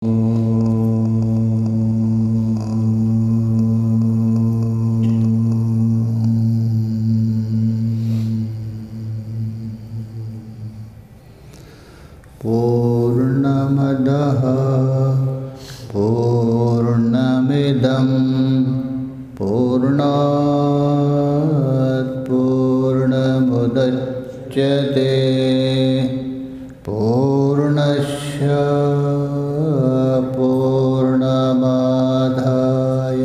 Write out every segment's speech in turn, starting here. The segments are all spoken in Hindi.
पूर्णमदः पूर्णमिदं पूर्णात् पूर्णमुदच्यते पूर्णस्य पूर्णमादाय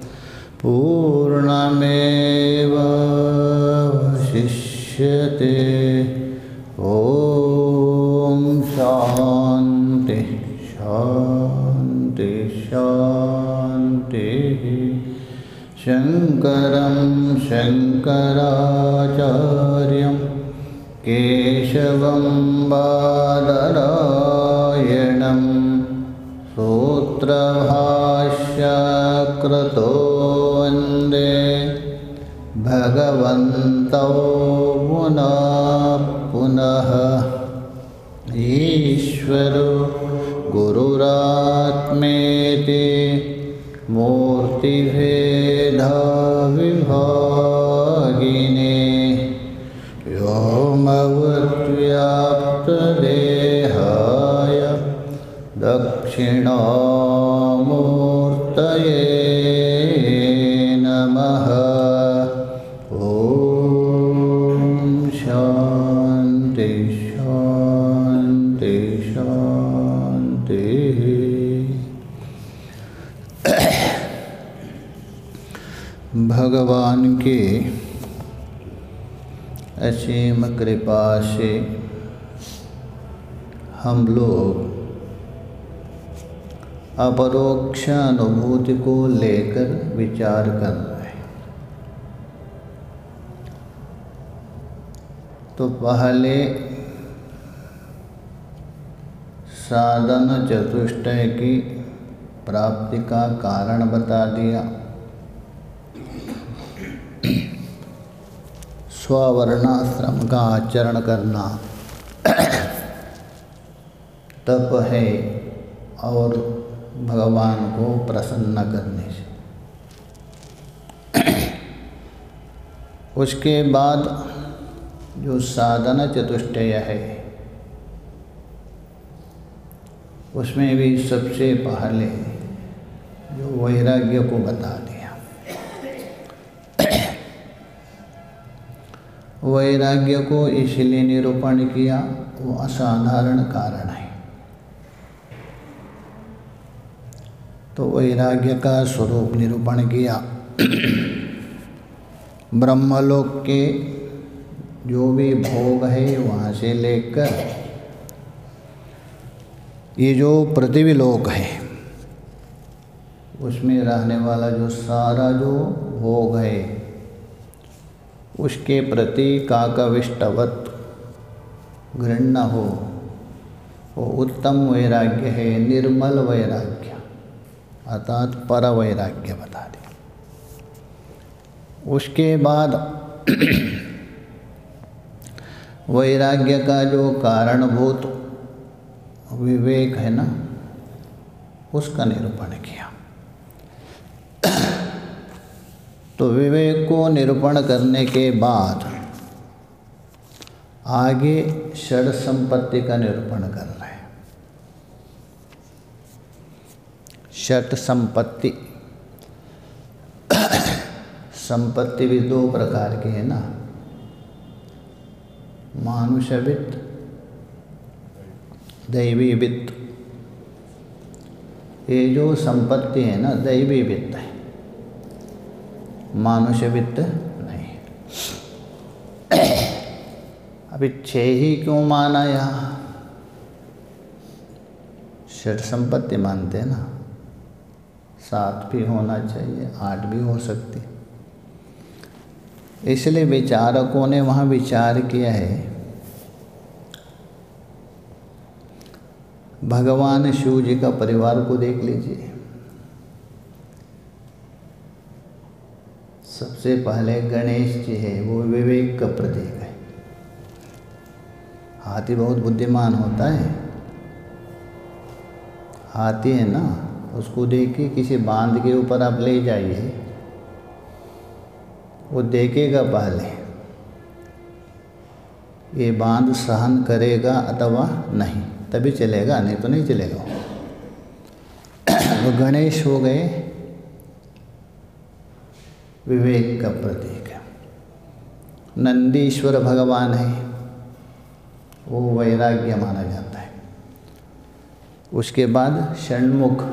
पूर्णमेवावशिष्यते। ॐ शान्ति शान्ति शान्तिः। शङ्करं शङ्कराचार्यं केशवं बादरायणं सूत्रभाष्यकृतो वन्दे भगवन्तौ पुनः पुनः। ईश्वरो गुरुरात्मेति मूर्तिभेदविभागिने व्योमवद्व्याप्तदेहाय दक्षिणामूर्तये नमः। ॐ शान्ति शान्ति शान्तिः। भगवान की असीम कृपा से हम लोग अपरोक्ष अनुभूति को लेकर विचार कर रहे हैं। तो पहले साधन चतुष्टय की प्राप्ति का कारण बता दिया। स्ववर्णाश्रम का आचरण करना तप है और भगवान को प्रसन्न करने से। उसके बाद जो साधन चतुष्टय है उसमें भी सबसे पहले जो वैराग्य को बता दिया। वैराग्य को इसलिए निरूपण किया, वो असाधारण कारण है। तो वैराग्य का स्वरूप निरूपण किया। ब्रह्मलोक के जो भी भोग है वहाँ से लेकर ये जो पृथ्वी लोक है उसमें रहने वाला जो सारा जो भोग है उसके प्रति काकविष्टवत घृणा हो, वो उत्तम वैराग्य है, निर्मल वैराग्य अर्थात पर वैराग्य बता दिया। उसके बाद वैराग्य का जो कारणभूत विवेक है ना, उसका निरूपण किया। तो विवेक को निरूपण करने के बाद आगे षड संपत्ति का निरूपण कर रहे हैं। षट संपत्ति संपत्ति भी दो प्रकार की है ना, मानुष वित्त, दैवी वित्त। ये जो संपत्ति है ना दैवी वित्त है, मानुष वित्त नहीं। अभी 6 ही क्यों माना यहाँ? षट संपत्ति मानते हैं ना, 7 भी होना चाहिए, 8 भी हो सकती। इसलिए विचारकों ने वहाँ विचार किया है, भगवान शिव जी का परिवार को देख लीजिए। सबसे पहले गणेश जी है, वो विवेक का प्रतीक है। हाथी बहुत बुद्धिमान होता है, हाथी है ना, उसको देखिए किसी बांध के ऊपर आप ले जाइए, वो देखेगा पहले ये बांध सहन करेगा अथवा नहीं, तभी चलेगा, नहीं तो नहीं चलेगा। तो गणेश हो गए विवेक का प्रतीक है। नंदीश्वर भगवान है, वो वैराग्य माना जाता है। उसके बाद षण्मुख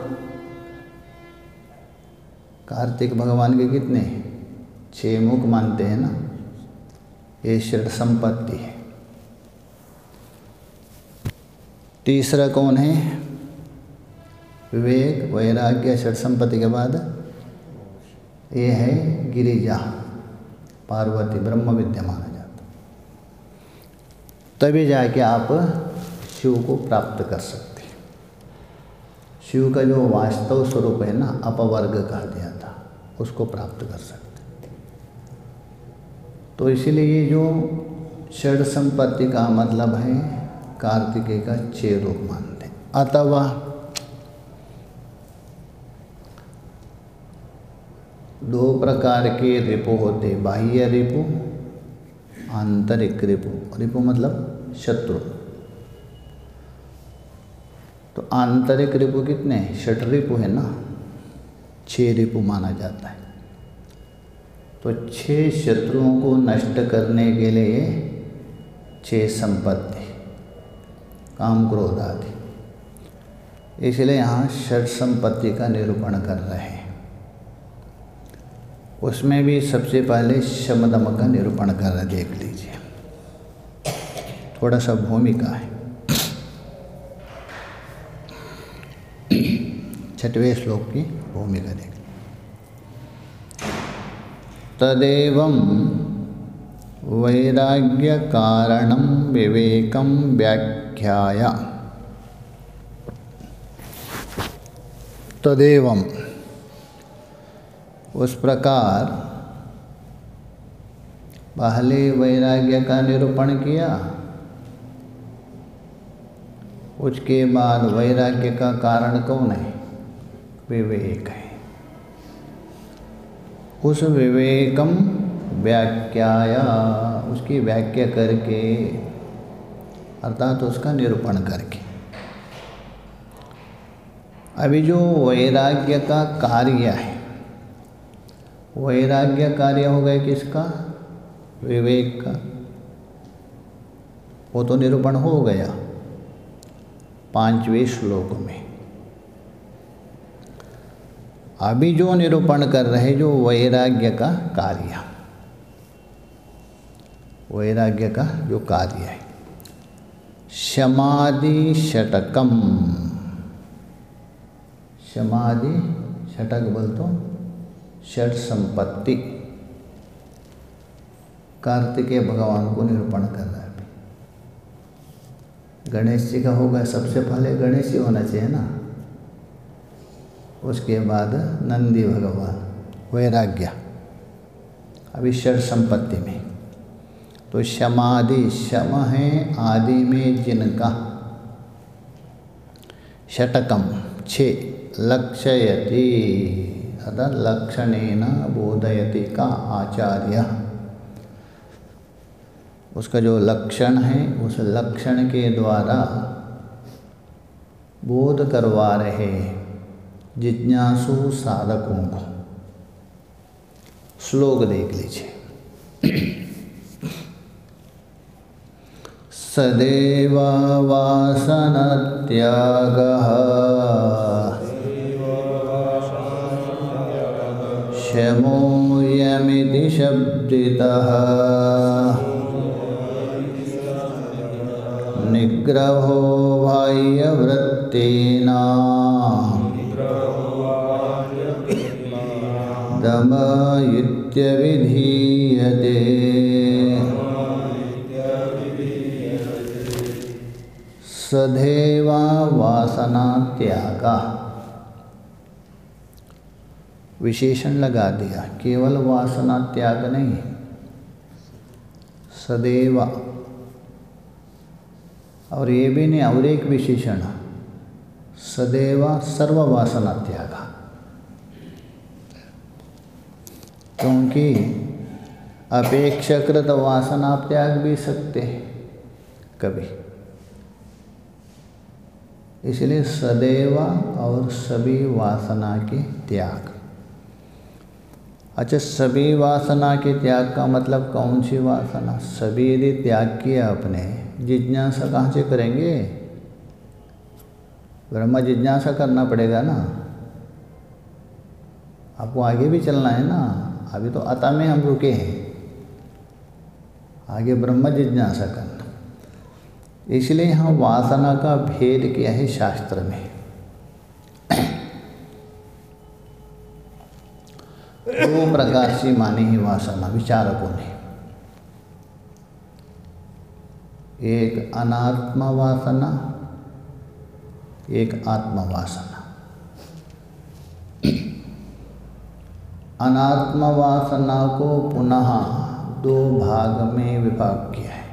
कार्तिक भगवान के कितने 6 मुख मानते हैं ना, ये षड संपत्ति है। तीसरा कौन है? विवेक वैराग्य षड संपत्ति के बाद ये है गिरिजा, पार्वती, ब्रह्म विद्या माना जाता। तभी जाके आप शिव को प्राप्त कर सकते हैं। शिव का जो वास्तव स्वरूप है ना, अपवर्ग कहा दिया था, उसको प्राप्त कर सकते हैं। तो इसीलिए जो षड संपत्ति का मतलब है कार्तिकेय का 6 रूप मानते हैं। अथवा दो प्रकार के रिपु होते, बाह्य रिपु, आंतरिक रिपु। रिपु मतलब शत्रु। तो आंतरिक रिपु कितने? षट रिपु है ना, 6 रिपु माना जाता है। तो 6 शत्रुओं को नष्ट करने के लिए 6 संपत्ति, काम क्रोध आदि, इसलिए यहाँ षट संपत्ति का निरूपण कर रहे हैं। उसमें भी सबसे पहले शम दम का निरूपण कर रहे, देख लीजिए, थोड़ा सा भूमिका है। 6वें श्लोक की भूमिका देख। तदेवं वैराग्य कारणं विवेकं व्याख्याय। तदेवं, उस प्रकार पहले वैराग्य का निरूपण किया, उसके बाद वैराग्य का कारण कौन है? विवेक है। उस विवेकम व्याख्याया, उसकी व्याख्या करके, अर्थात उसका निरूपण करके। अभी जो वैराग्य का कार्य है, वैराग्य कार्य हो गया किसका? विवेक का। वो तो निरूपण हो गया 5वें श्लोक में। अभी जो निरूपण कर रहे, जो वैराग्य का कार्य, वैराग्य का जो कार्य है, शमादि षटकम। शमादि षटक बोल तो षट संपत्ति, कार्तिकेय भगवान को निरूपण कर रहा है। गणेश जी का होगा, सबसे पहले गणेश जी होना चाहिए ना, उसके बाद नंदी भगवान, वैराग्य। अभी षट संपत्ति में तो शमादि, शम है आदि में जिनका, षटकम 6, लक्षयति अर्थात लक्षणेन बोधयति का आचार्य। उसका जो लक्षण है, उस लक्षण के द्वारा बोध करवा रहे जिज्ञासु साधकों को। श्लोक देख लीजिए। सदैव वासनत्यागः शमोऽयमिति शब्दितः निग्रहो बाह्यवृत्तेना दम इत्यभिधीयते। सदैवा वासना त्यागा, विशेषण लगा दिया, केवल वासना त्याग नहीं, सदैव। और ये भी नहीं, और एक विशेषण सदैव सर्ववासना त्यागा, क्योंकि अपेक्षाकृत वासना त्याग भी सकते हैं कभी, इसलिए सदैव और सभी वासना के त्याग। अच्छा, सभी वासना के त्याग का मतलब कौन सी वासना? सभी यदि त्याग किया आपने, जिज्ञासा कहाँ से करेंगे? ब्रह्म जिज्ञासा करना पड़ेगा ना, आपको आगे भी चलना है ना। अभी तो अता में हम रुके हैं, आगे ब्रह्म जिज्ञासा करना। इसलिए यहाँ वासना का भेद किया है शास्त्र में। दो प्रकार से मानी है वासना विचारकों ने, एक अनात्म वासना, एक आत्म वासना। अनात्म वासना को पुनः दो भाग में विभाग किया है।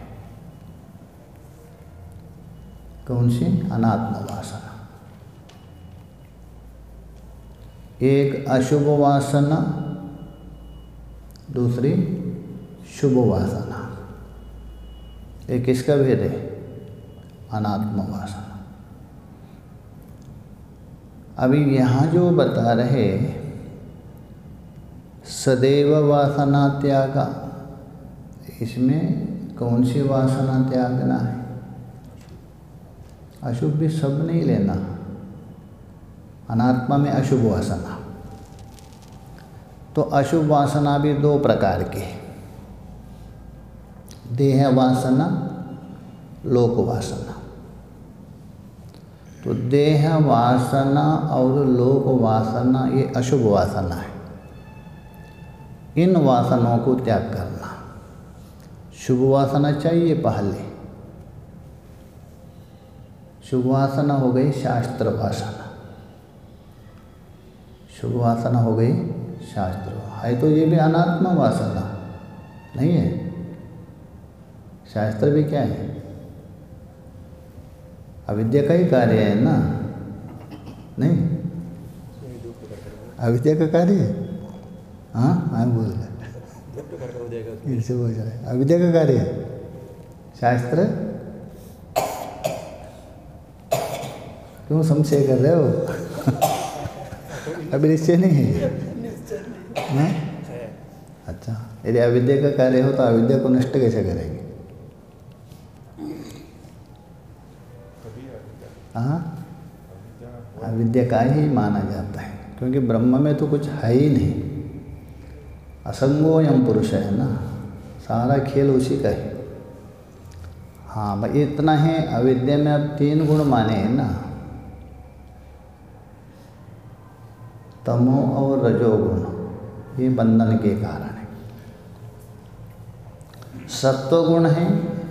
कौन सी? अनात्म वासना। एक अशुभ वासना, दूसरी शुभ वासना। ये किसका भेद है? अनात्म वासना। अभी यहाँ जो बता रहे सदैव वासना त्यागा, इसमें कौन सी वासना त्यागना है? अशुभ भी सब नहीं लेना। अनात्मा में अशुभ वासना, तो अशुभ वासना भी दो प्रकार के, देह वासना, लोक वासना। तो देह वासना और लोक वासना ये अशुभ वासना है। इन वासनाओं को त्याग करना। शुभ वासना चाहिए पहले। शुभ वासना हो गई शास्त्र वासना, शुभ वासना हो गई शास्त्र है, तो ये भी अनात्म वासना नहीं है। शास्त्र भी क्या है? अविद्या का ही कार्य है ना, नहीं? अविद्या का कार्य है। हाँ बोल रहे, इससे बोल रहे अविद्या का कार्य है शास्त्र। क्यों संशय कर रहे हो? अभी निश्चय नहीं है। हाँ? अच्छा, यदि अविद्या का कार्य हो तो अविद्या को नष्ट कैसे करेंगे? हाँ, अविद्या का ही माना जाता है, क्योंकि ब्रह्म में तो कुछ है ही नहीं। असंगोयम पुरुष है ना, सारा खेल उसी का है। हाँ भाई, इतना है। अविद्या में अब तीन गुण माने हैं ना, तमो और रजोगुण, ये बंधन के कारण है। सत्वगुण है,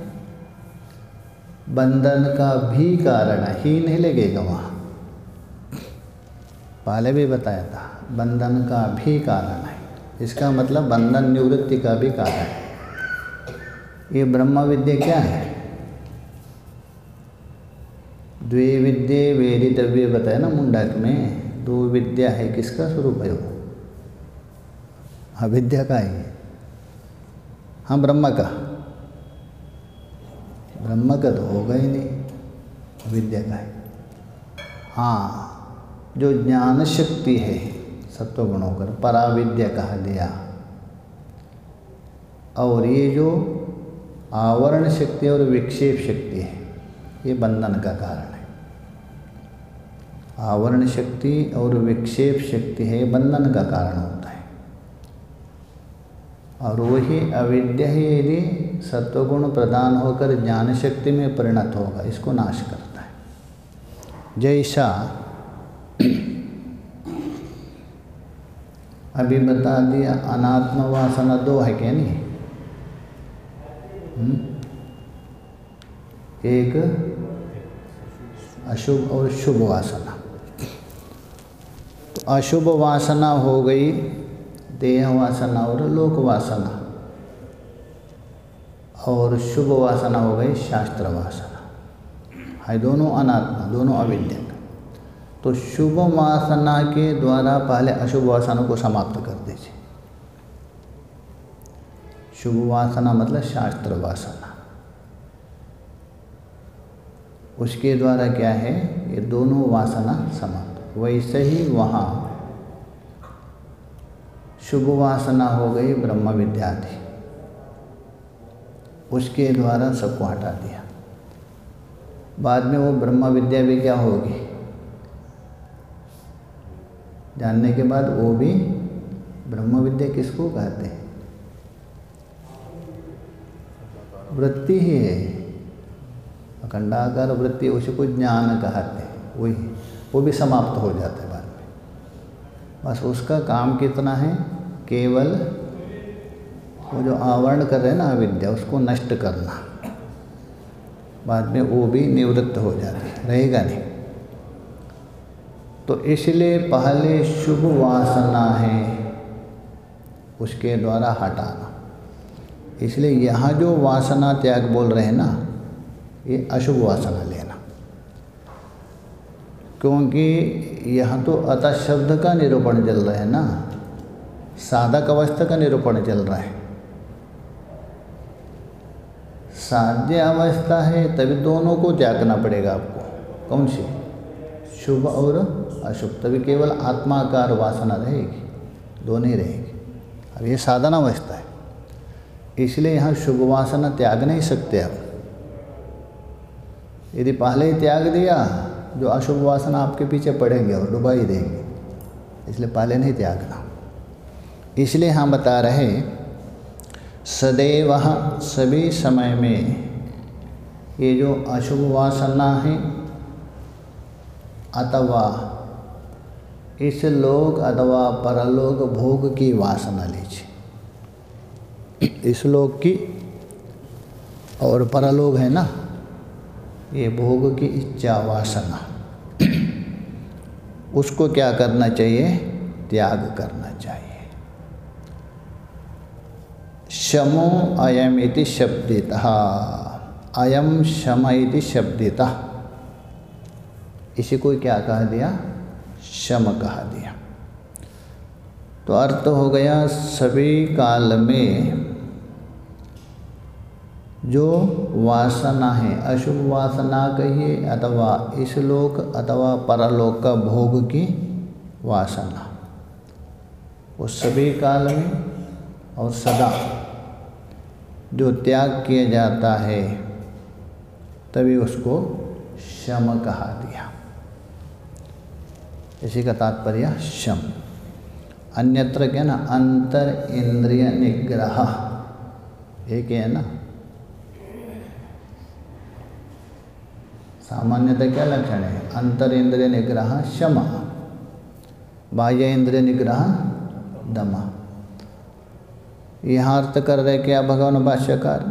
बंधन का भी कारण है। ही नहीं लगेगा वहाँ, पहले भी बताया था, बंधन का भी कारण है। इसका मतलब बंधन निवृत्ति का भी कारण है। ये ब्रह्म विद्या क्या है? द्वे विद्ये वेदितव्ये बताया ना मुंडक में। दो विद्या है, किसका स्वरूप है वो? अविद्या का है। हाँ, ब्रह्म का। ब्रह्म का तो होगा ही नहीं, विद्या का है। हाँ, जो ज्ञान शक्ति है सत्वगुणों कर पराविद्या कहा दिया। और ये जो आवरण शक्ति और विक्षेप शक्ति है, ये बंधन का कारण है। आवरण शक्ति और विक्षेप शक्ति है, बंधन का कारण होता है। और वही अविद्या ही यदि सत्वगुण प्रदान होकर ज्ञान शक्ति में परिणत होगा, इसको नाश करता है। जैसा अभी बता दिया, अनात्म वासना दो है क्या नहीं? एक अशुभ और शुभ वासना। तो अशुभ वासना हो गई देह वासना और लोक वासना, और शुभ वासना हो गई शास्त्र वासना। है दोनों अनात्मा, दोनों अविद्या। तो शुभ वासना के द्वारा पहले अशुभ वासना को समाप्त कर दीजिए। शुभ वासना मतलब शास्त्र वासना, उसके द्वारा क्या है, ये दोनों वासना समाप्त। वैसे ही वहाँ शुभ वासना हो गई ब्रह्म विद्या थी, उसके द्वारा सबको हटा दिया। बाद में वो ब्रह्म विद्या भी क्या होगी, जानने के बाद वो भी ब्रह्म विद्या किसको कहते हैं, वृत्ति ही है, अखंडाकार वृत्ति, उसी को ज्ञान कहते हैं। वही वो भी समाप्त हो जाता है बाद में। बस उसका काम कितना है, केवल वो जो आवरण कर रहे हैं ना अविद्या, उसको नष्ट करना। बाद में वो भी निवृत्त हो जाती है, रहेगा नहीं। तो इसलिए पहले शुभ वासना है, उसके द्वारा हटाना। इसलिए यहाँ जो वासना त्याग बोल रहे हैं ना, ये अशुभ वासना लेना, क्योंकि यहाँ तो अतः शब्द का निरूपण चल रहा है ना, साधक अवस्था का निरूपण चल रहा है। साध्य अवस्था है तभी दोनों को त्यागना पड़ेगा आपको। कौन सी, शुभ और अशुभ, तभी केवल आत्माकार वासना रहेगी, दोनों ही रहेगी। अब ये साधना अवस्था है, इसलिए यहाँ शुभ वासना त्याग नहीं सकते आप। यदि पहले ही त्याग दिया, जो अशुभ वासना आपके पीछे पड़ेंगे और डुबा ही देंगे, इसलिए पहले नहीं त्यागना। इसलिए हम बता रहे सदैव, सभी समय में ये जो अशुभ वासना है अथवा इस लोक अथवा परलोक भोग की वासना लीजिए। इस लोक की और परलोक है ना, ये भोग की इच्छा वासना, उसको क्या करना चाहिए, त्याग करना चाहिए। शमो अयम इति शब्दितः, अयम शम इति शब्दितः, इसी को क्या कह दिया, शम कहा दिया। तो अर्थ हो गया सभी काल में जो वासना है, अशुभ वासना कहिए अथवा इस लोक अथवा परलोक का भोग की वासना, वो सभी काल में और सदा जो त्याग किया जाता है, तभी उसको शम कहा दिया। इसी का तात्पर्य शम। अन्यत्र क्या ना, अंतर इंद्रिय निग्रह, एक है ना। सामान्यतः क्या लक्षण है, अंतर इंद्रिय निग्रह शम, बाह्य इंद्रिय निग्रह दम। यहाँ अर्थ कर रहे क्या भगवान भाष्यकार,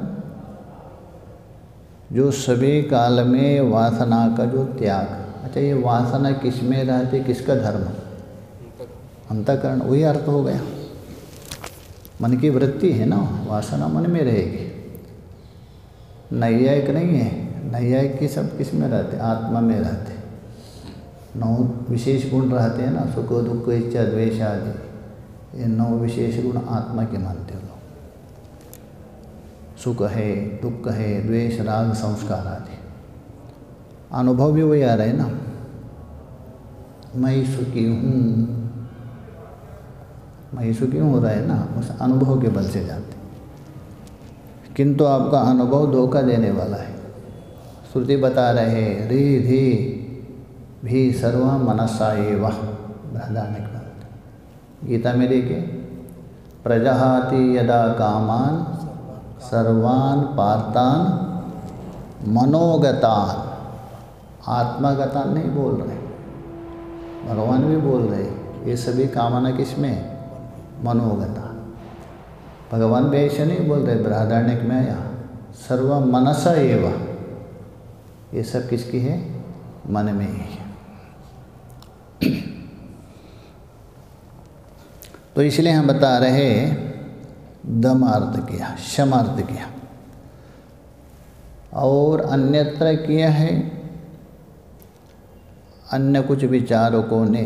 जो सभी काल में वासना का जो त्याग। अच्छा, ये वासना किस में रहती, किसका धर्म, अंतःकरण, वही अर्थ हो गया। मन की वृत्ति है ना, वासना मन में रहेगी। नैयायिक नहीं है, नैयायिक की सब किस में रहते, आत्मा में रहते। 9 विशेष गुण रहते हैं ना, सुख दुख इच्छा द्वेष आदि, ये 9 विशेष गुण आत्मा के मानते हो लोग। सुख है, दुख है, द्वेष, राग, संस्कार आदि। अनुभव भी वही आ रहा है ना, मैं सुखी हूँ, मैं सुखी हूँ हो रहा है ना, उस अनुभव के बल से जाते। किंतु आपका अनुभव धोखा देने वाला है। श्रुति बता रहे रिधि भी सर्व मनसा एव, बृहदारण्यक बात। गीता में देखिए, प्रजहाति यदा कामान सर्वान पार्थान मनोगतान, आत्मागतान नहीं बोल रहे, भगवान भी बोल रहे, ये सभी कामना किसमें, मनोगता। भगवान भी ऐसे नहीं बोल रहे, बृहदारण्यक में आया सर्व मनसा एव, ये सब किसकी है, मन में ही है। तो इसलिए हम बता रहे दम अर्थ किया, शम अर्थ किया, और अन्यत्र किया है अन्य कुछ विचारकों ने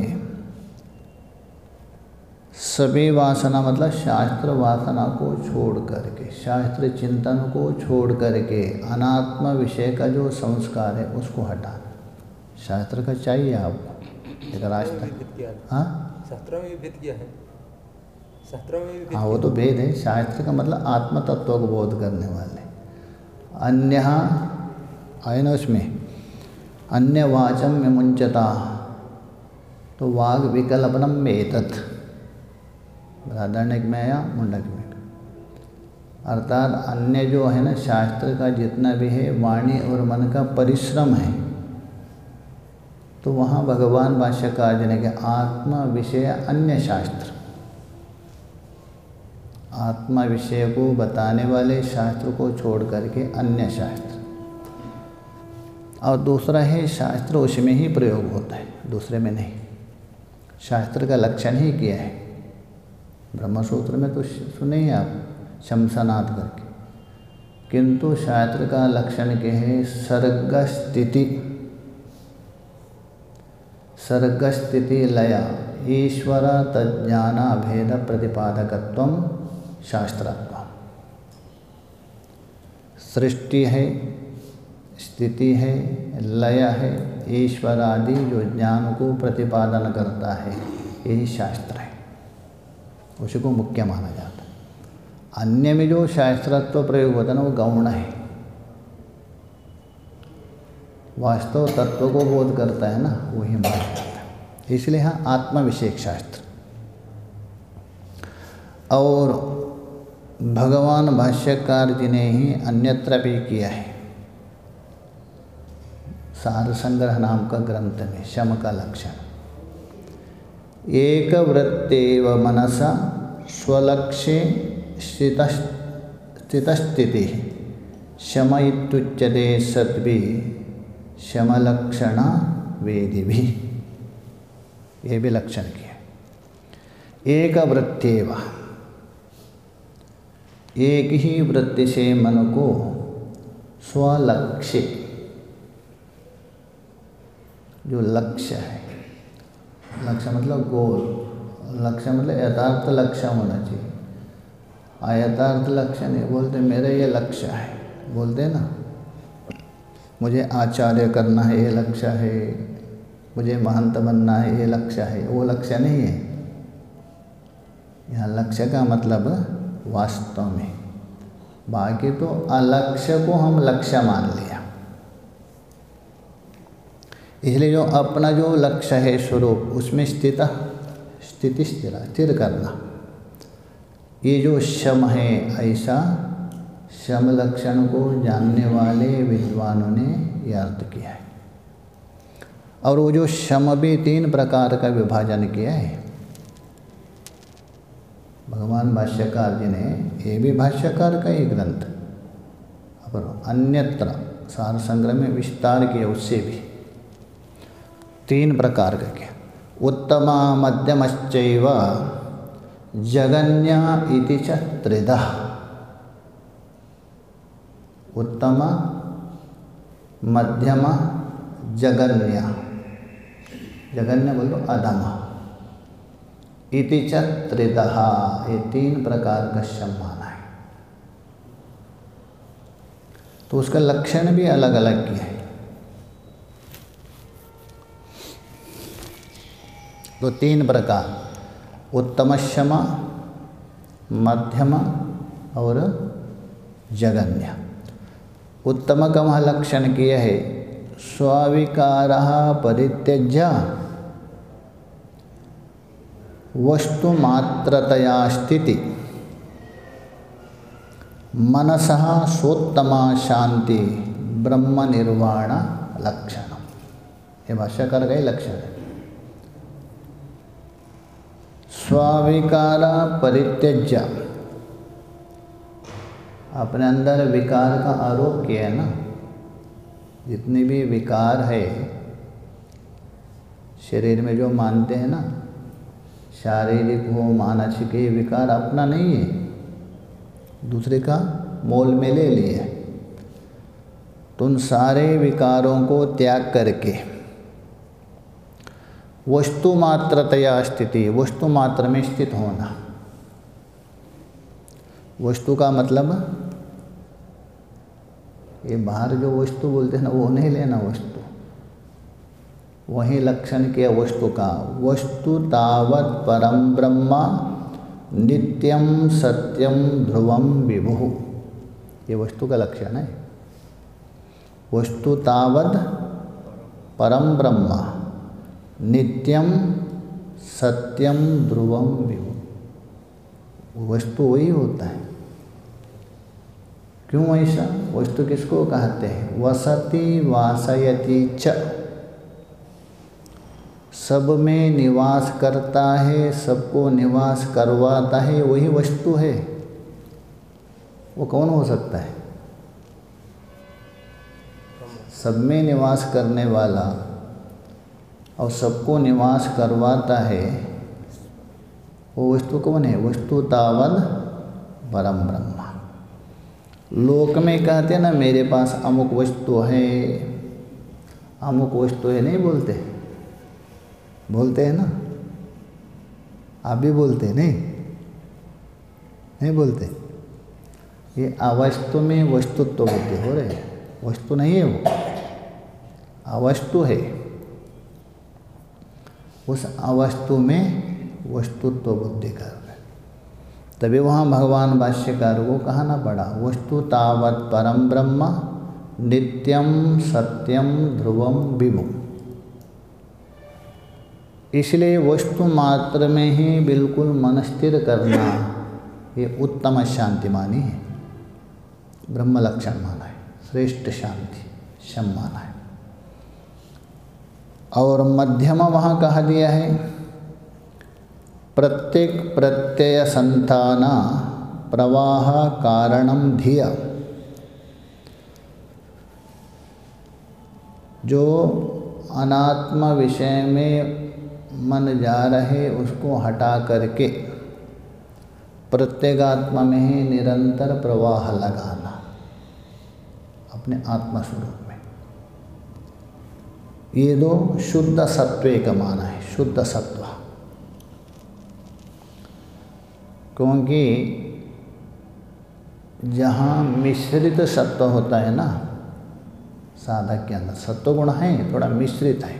सभी वासना मतलब शास्त्र वासना को छोड़ करके, शास्त्र चिंतन को छोड़ करके अनात्म विषय का जो संस्कार है उसको हटाना। शास्त्र का चाहिए आपको एक रास्ता। हाँ, शास्त्रों में भी भेद किया है, शास्त्रों में भी। हाँ, वो तो भेद है। शास्त्र का मतलब आत्म तत्व को बोध करने वाले। अन्य आए ना उसमें, अन्य वाचम में मुंचता, तो वाग विकल्पनम में एतत् बृहदारण्यक में या मुंडक में, अर्थात अन्य जो है ना शास्त्र का जितना भी है वाणी और मन का परिश्रम है, तो वहाँ भगवान भाष्यकार जी ने कहा आत्मा विषय अन्य शास्त्र, आत्मा विषय को बताने वाले शास्त्र को छोड़ करके अन्य शास्त्र। और दूसरा है शास्त्र उसमें ही प्रयोग होता है, दूसरे में नहीं। शास्त्र का लक्षण ही किया है, ब्रह्मसूत्र में तो सुने ही आप शमसनाद करके, किंतु शास्त्र का लक्षण क्या है? सर्ग स्थिति, सर्ग स्थिति लय ईश्वर तज्ज्ञान भेद प्रतिपादकत्वम शास्त्रत्व। सृष्टि है, स्थिति है, लय है, ईश्वर आदि जो ज्ञान को प्रतिपादन करता है, यही शास्त्र है, उसी को मुख्य माना जाता है। अन्य में जो शास्त्रत्व प्रयोग होता है ना वो गौण है, वास्तव तत्व को बोध करता है ना, वही माना जाता है। इसलिए हाँ आत्मविषयक शास्त्र। और भगवान भाष्यकार जी ने ही अन्यत्र भी किया है, सार संग्रह नाम का ग्रंथ में शम का लक्षण, एक वृत्तेव मनसा स्वलक्ष्ये स्थितस्थिति शम इत्युच्यते सद्भिः शमलक्षण वेदिभिः। ये भी लक्षण किया। एक वृत्तेव, एक ही वृत्ति से मन को स्वलक्ष्य, जो लक्ष्य है, लक्ष्य मतलब गोल, लक्ष्य मतलब यथार्थ लक्ष्य होना चाहिए। अयथार्थ लक्ष्य नहीं बोलते मेरा ये लक्ष्य है, बोलते ना मुझे आचार्य करना है ये लक्ष्य है, मुझे महंत बनना है ये लक्ष्य है, वो लक्ष्य नहीं है। यहाँ लक्ष्य का मतलब वास्तव में, बाकी तो अलक्ष्य को हम लक्ष्य मान लिया। इसलिए जो अपना जो लक्ष्य है स्वरूप, उसमें स्थिति स्थिर करना, ये जो शम है, ऐसा शम लक्षण को जानने वाले विद्वानों ने यह अर्थ किया है। और वो जो शम भी 3 प्रकार का विभाजन किया है भगवान भाष्यकार जी ने, ये भी भाष्यकार का ही ग्रंथ, और अन्यत्र सार संग्रह में विस्तार किया, उससे भी 3 प्रकार का क्या, उत्तमा मध्यमश्चैव जगन्या इति च त्रिधा। उत्तम, मध्यम, जगन्य, जगन्य बोलो अधम, इति च त्रिधा, ये 3 प्रकार का शम माना है। तो उसका लक्षण भी अलग अलग किया है। तो 3 प्रकार, उत्तम शम, मध्यम और जगन्य। उत्तम का वहाँ लक्षण किया है, स्वाविकारः परित्यज्य वस्तु मात्रतया स्थिति मनसः सोत्तमा शांति ब्रह्म निर्वाण लक्षण। ये भाष्यकार का ही लक्षण है। स्वाविकार परित्यज्य, अपने अंदर विकार का आरोप किया है ना, जितने भी विकार है शरीर में जो मानते हैं ना, शारीरिक हो मानसिक, ये विकार अपना नहीं है, दूसरे का मोल में ले लिया है। तो उन सारे विकारों को त्याग करके वस्तु मात्रतया स्थिति, वस्तु मात्र में स्थित होना। वस्तु का मतलब ये बाहर जो वस्तु बोलते हैं ना, वो नहीं लेना वस्तु, वही लक्षण किया वस्तु का। वस्तु तावत् परम ब्रह्म नित्यम सत्यम ध्रुवम विभु, ये वस्तु का लक्षण है। वस्तु तावत् परम ब्रह्म नित्यम सत्यम ध्रुवम विभु, वस्तु वही होता है। क्यों ऐसा? वस्तु किसको कहते हैं? वसति वासयति च, सब में निवास करता है, सबको निवास करवाता है, वही वस्तु है। वो कौन हो सकता है? सब में निवास करने वाला और सबको निवास करवाता है, वो वस्तु कौन है? वस्तु तावत् परम ब्रह्म। लोक में कहते हैं ना, मेरे पास अमुक वस्तु है, अमुक वस्तु है, नहीं बोलते? बोलते हैं ना? आप भी बोलते हैं? नहीं बोलते? ये अवस्तु में वस्तुत्व बुद्धि हो रही है, वस्तु नहीं है, वो अवस्तु है। उस अवस्तु में वस्तुत्व बुद्धि कर रहे, तभी वहाँ भगवान भाष्यकार को कहना पड़ा वस्तु तावत् परम ब्रह्म नित्यम सत्यम ध्रुवम विभु। इसलिए वस्तु मात्र में ही बिल्कुल मन स्थिर करना, ये उत्तम शांति मानी है, ब्रह्म लक्षण माना है, श्रेष्ठ शांति शम माना है। और मध्यम वहाँ कहा दिया है प्रत्येक प्रत्यय संताना प्रवाह कारणम धिया, जो अनात्म विषय में मन जा रहे उसको हटा करके प्रत्येगात्मा में ही निरंतर प्रवाह लगाना अपने आत्मा स्वरूप में। ये दो शुद्ध सत्व का माना है, शुद्ध सत्व। क्योंकि जहाँ मिश्रित सत्व होता है ना, साधक के अंदर सत्व गुण है, थोड़ा मिश्रित है,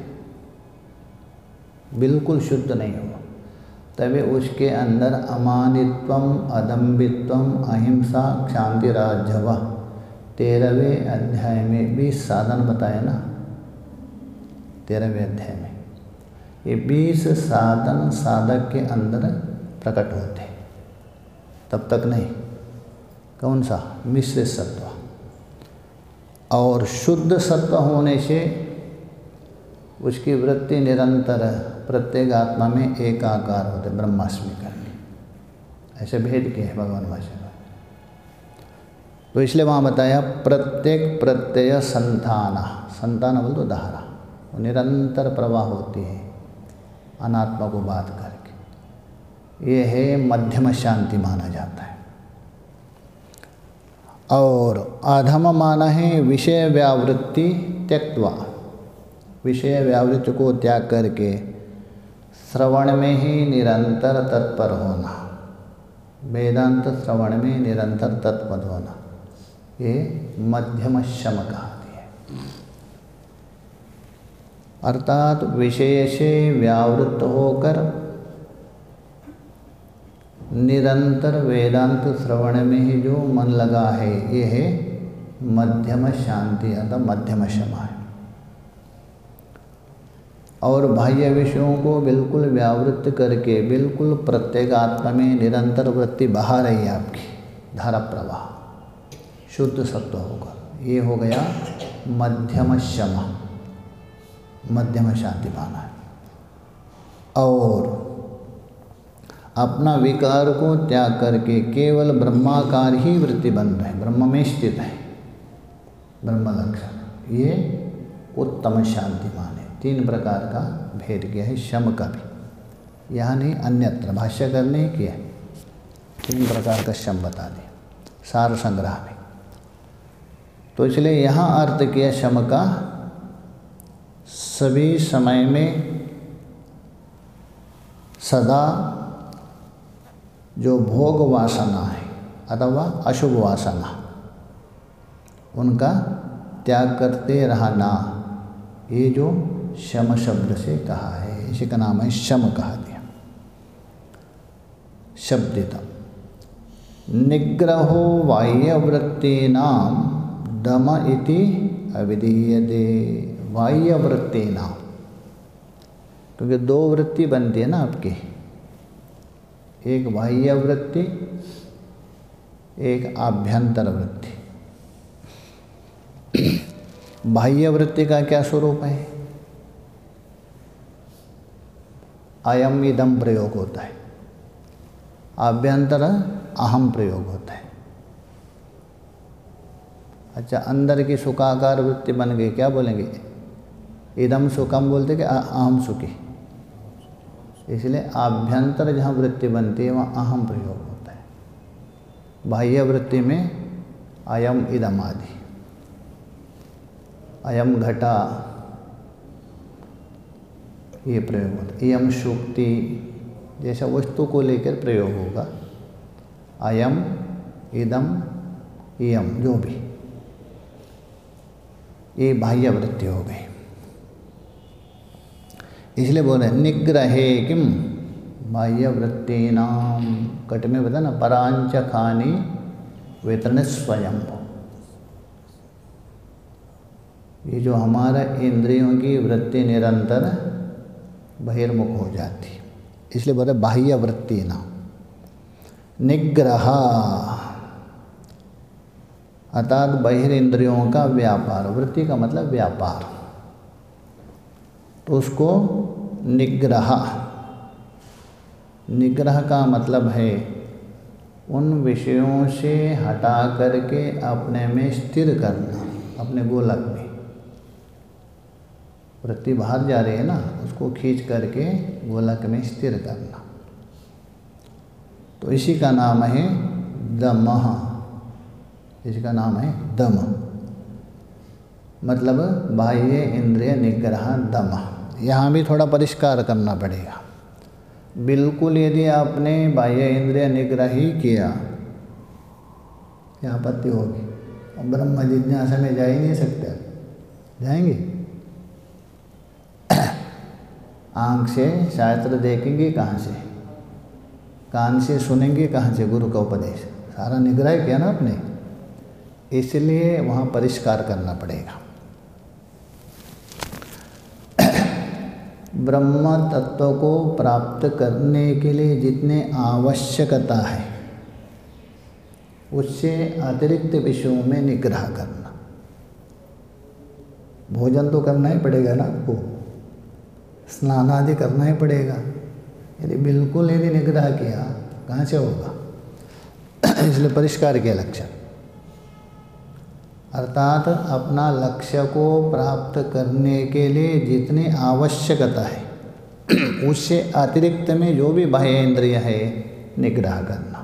बिल्कुल शुद्ध नहीं हुआ, तभी उसके अंदर अमानित्वम अदम्बित्वम अहिंसा क्षांति राजव 13वें अध्याय में भी साधन बताया ना। 13वें अध्याय में ये 20 साधन साधक के अंदर प्रकट होते हैं, तब तक नहीं। कौन सा? मिश्रित सत्व। और शुद्ध सत्व होने से उसकी वृत्ति निरंतर प्रत्येक आत्मा में एकाकार होते, ब्रह्मास्मि करनी, ऐसे भेद किए हैं भगवान भाष्य में। तो इसलिए वहाँ बताया प्रत्येक प्रत्यय संताना, संतान बोल तो धारा, वो निरंतर प्रवाह होती है अनात्मा को बात करके, ये है मध्यम शांति माना जाता है। और अधम माना है विषय व्यावृत्ति त्यक्त्वा, विषय व्यावृत्ति को त्याग करके श्रवण में ही निरंतर तत्पर होना, वेदांत श्रवण में निरंतर तत्पर होना, ये मध्यम शम कहती है। अर्थात विषय से व्यावृत्त होकर निरंतर वेदांत श्रवण में ही जो मन लगा है, ये है मध्यम शांति अर्थात मध्यम शम है। और बाह्य विषयों को बिल्कुल व्यावृत्त करके बिल्कुल प्रत्येक आत्मा में निरंतर वृत्ति बहा रही है आपकी धारा प्रवाह, शुद्ध सत्व होगा, ये हो गया मध्यम शम, मध्यम शांति माना है। और अपना विकार को त्याग करके केवल ब्रह्माकार ही वृत्ति बन रहे, ब्रह्म में स्थित है, ब्रह्म लक्षण, ये उत्तम शांति माने। 3 प्रकार का भेद किया है शम का भी, यहाँ नहीं अन्यत्र भाष्यकर ने किया, 3 प्रकार का शम बता दिया सार संग्रह में। तो इसलिए यहाँ अर्थ किया शम का, सभी समय में सदा जो भोग वासना है अथवा अशुभ वासना, उनका त्याग करते रहना, ये जो शम शब्द से कहा है, इसी का नाम है शम कहा दिया। शब्दिता निग्रहो बाह्यवृत्तीनां दम इति अविधीयते। बाह्यवृत्तीनां, क्योंकि दो वृत्ति बनती है ना आपकी, एक बाह्य वृत्ति, एक आभ्यंतर वृत्ति। बाह्य वृत्ति का क्या स्वरूप है? अयम इदम प्रयोग होता है, आभ्यंतर अहम प्रयोग होता है। अच्छा, अंदर की सुखाकार वृत्ति बन गई, क्या बोलेंगे? इदम सुखम बोलते कि अहम सुखी। इसलिए आभ्यंतर जहाँ वृत्ति बनती है वहाँ अहम प्रयोग होता है। बाह्य वृत्ति में अयम इदम आदि, अयम घटा, ये प्रयोग होता है। इयम शुक्ति जैसा वस्तु को लेकर प्रयोग होगा। अयम इदम इयम जो भी, ये बाह्य वृत्ति हो गई। इसलिए बोल रहे निग्रहे किम बाह्य वृत्तीनाम, कट में बता ना, परांच खानी वेतन स्वयं। ये जो हमारा इंद्रियों की वृत्ति निरंतर बहिर्मुख हो जाती है, इसलिए बोले बाह्य वृत्ति ना। निग्रह अर्थात बहिर्इंद्रियों का व्यापार, वृत्ति का मतलब व्यापार, तो उसको निग्रह, निग्रह का मतलब है उन विषयों से हटा करके अपने में स्थिर करना, अपने गोलक में। वृत्ति बाहर जा रही है ना, उसको खींच करके गोलक में स्थिर करना, तो इसी का नाम है दमः। इसका नाम है दम, मतलब बाह्य इंद्रिय निग्रह दमः। यहाँ भी थोड़ा परिष्कार करना पड़ेगा। बिल्कुल यदि आपने बाह्य इंद्रिय निग्रह ही किया, क्या आपत्ति होगी? अब ब्रह्म जिज्ञासा में जा ही नहीं सकते, जाएंगे? आँख से शास्त्र देखेंगे कहाँ से, कान से सुनेंगे कहाँ से? गुरु का उपदेश। सारा निग्रह किया ना आपने, इसलिए वहाँ परिष्कार करना पड़ेगा। ब्रह्म तत्व को प्राप्त करने के लिए जितने आवश्यकता है, उससे अतिरिक्त विषयों में निग्रह करना। भोजन तो करना ही पड़ेगा ना आपको, स्नान आदि करना ही पड़ेगा। यदि बिल्कुल यदि निग्रह किया, कहाँ से होगा? इसलिए परिष्कार के लक्षण, अर्थात अपना लक्ष्य को प्राप्त करने के लिए जितनी आवश्यकता है, उससे अतिरिक्त में जो भी बाह्य इंद्रिय है, निग्रह करना,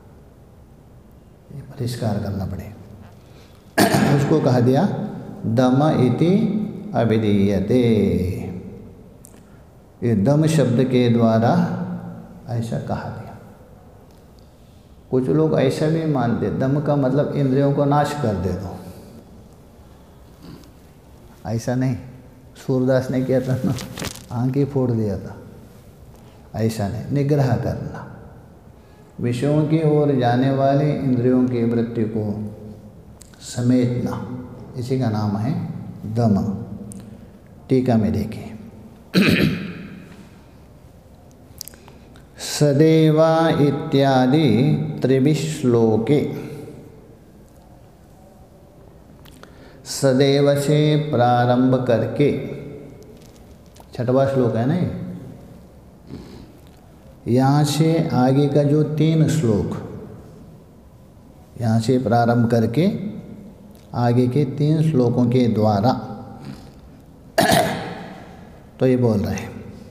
ये परिष्कार करना पड़ेगा। उसको कहा दिया दम इति अभिधीयते। ये दम शब्द के द्वारा ऐसा कहा दिया। कुछ लोग ऐसा भी मानते, दम का मतलब इंद्रियों को नाश कर दे दो। ऐसा नहीं, सूरदास ने किया था ना, आँख ही फोड़ दिया था। ऐसा नहीं, निग्रह करना, विषयों की ओर जाने वाले इंद्रियों की वृत्ति को समेटना, इसी का नाम है दम। टीका में देखिए, सदेवा इत्यादि त्रिविश्लोके, सदैव से प्रारंभ करके, छठवां श्लोक है ना, यहाँ से आगे का जो 3 श्लोक, यहाँ से प्रारंभ करके आगे के 3 श्लोकों के द्वारा तो ये बोल रहे हैं,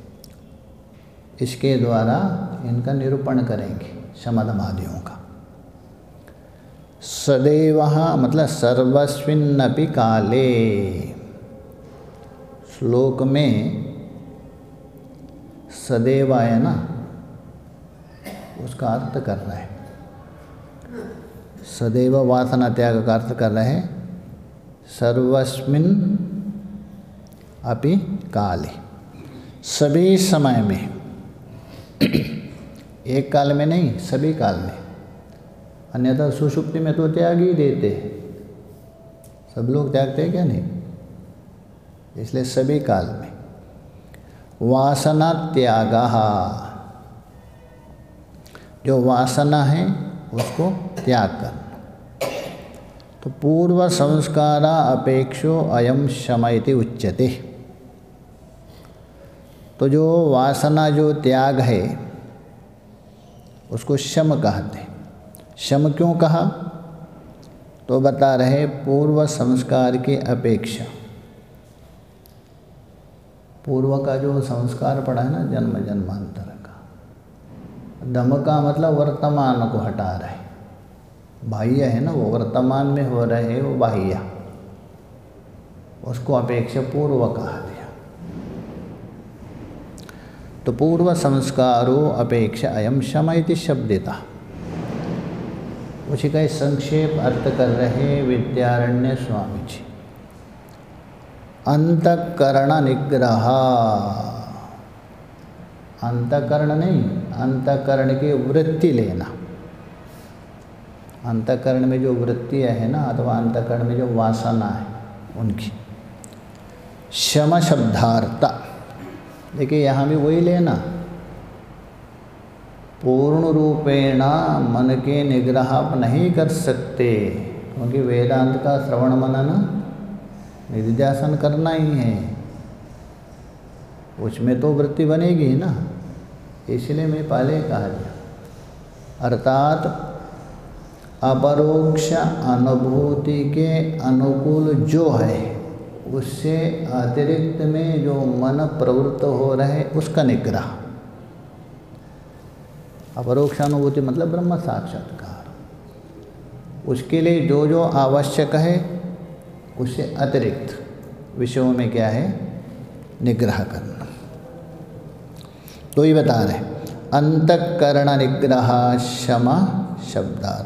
इसके द्वारा इनका निरूपण करेंगे शमदमादियों का। सदैवः मतलब सर्वस्मिन्नपि काले, श्लोक में सदैव है ना, उसका अर्थ कर रहे हैं। सदैव वासना त्याग का अर्थ कर रहे हैं सर्वस्मिन अपि काले, सभी समय में, एक काल में नहीं, सभी काल में। अन्यथा सुषुप्ति में तो त्याग ही देते हैं, सब लोग त्यागते हैं क्या? नहीं। इसलिए सभी काल में वासना त्यागा, जो वासना है उसको त्याग करना। तो पूर्व संस्कारा अपेक्षो अयम शम इति उच्यते। तो जो वासना जो त्याग है उसको शम कहते हैं। शम क्यों कहा? तो बता रहे पूर्व संस्कार की अपेक्षा। पूर्व का जो संस्कार पड़ा है ना, जन्म जन्मांतर का, दम का मतलब वर्तमान को हटा रहे, बाह्य है ना वो, वर्तमान में हो रहे वो बाह्य, उसको अपेक्षा पूर्व कहा दिया। तो पूर्व संस्कारो अपेक्षा अयम शम इति शब्दिता, उसी का संक्षेप अर्थ कर रहे विद्यारण्य स्वामी जी। अंतःकरण निग्रह, अंतःकरण नहीं, अंतःकरण की वृत्ति लेना। अंतःकरण में जो वृत्तियाँ है ना, अथवा अंतःकरण में जो वासना है उनकी। शम शब्दार्थ, देखिए यहाँ भी वही लेना, पूर्ण रूपेण मन के निग्रह आप नहीं कर सकते, क्योंकि वेदांत का श्रवण मनन निधिध्यासन करना ही है, उसमें तो वृत्ति बनेगी ही ना। इसलिए मैं पहले कहा दिया, अर्थात अपरोक्ष अनुभूति के अनुकूल जो है उससे अतिरिक्त में जो मन प्रवृत्त हो रहे उसका निग्रह। अपरोक्ष अनुभूति मतलब ब्रह्म साक्षात्कार, उसके लिए जो जो आवश्यक है उससे अतिरिक्त विषयों में क्या है? निग्रह करना। तो ये बता रहे अंतःकरण निग्रह शम शब्दार्थ।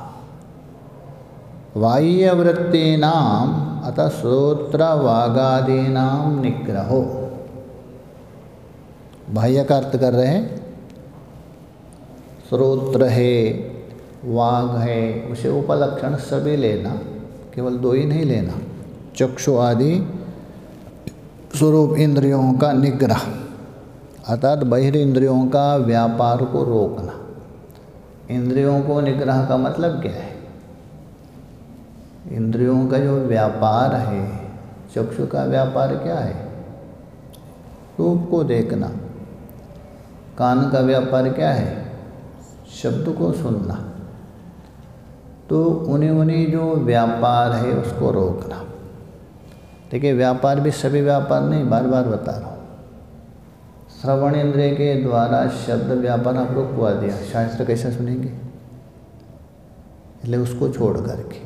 बाह्यवृत्तीनाम अतः श्रोत्र वागादीनाम निग्रहो। बाह्य का अर्थ कर रहे हैं श्रोत्र है, वाग है, उसे उपलक्षण सभी लेना, केवल दो ही नहीं लेना। चक्षु आदि स्वरूप इंद्रियों का निग्रह, अर्थात बहिर्इंद्रियों का व्यापार को रोकना। इंद्रियों को निग्रह का मतलब क्या है? इंद्रियों का जो व्यापार है, चक्षु का व्यापार क्या है? रूप को देखना। कान का व्यापार क्या है? शब्द को सुनना। तो उन्हीं जो व्यापार है उसको रोकना। देखिए व्यापार भी सभी व्यापार नहीं, बार बार बता रहा हूँ। श्रवण इंद्रिय के द्वारा शब्द व्यापार आप रुकवा दिया, शास्त्र कैसे सुनेंगे? इसलिए उसको छोड़ करके,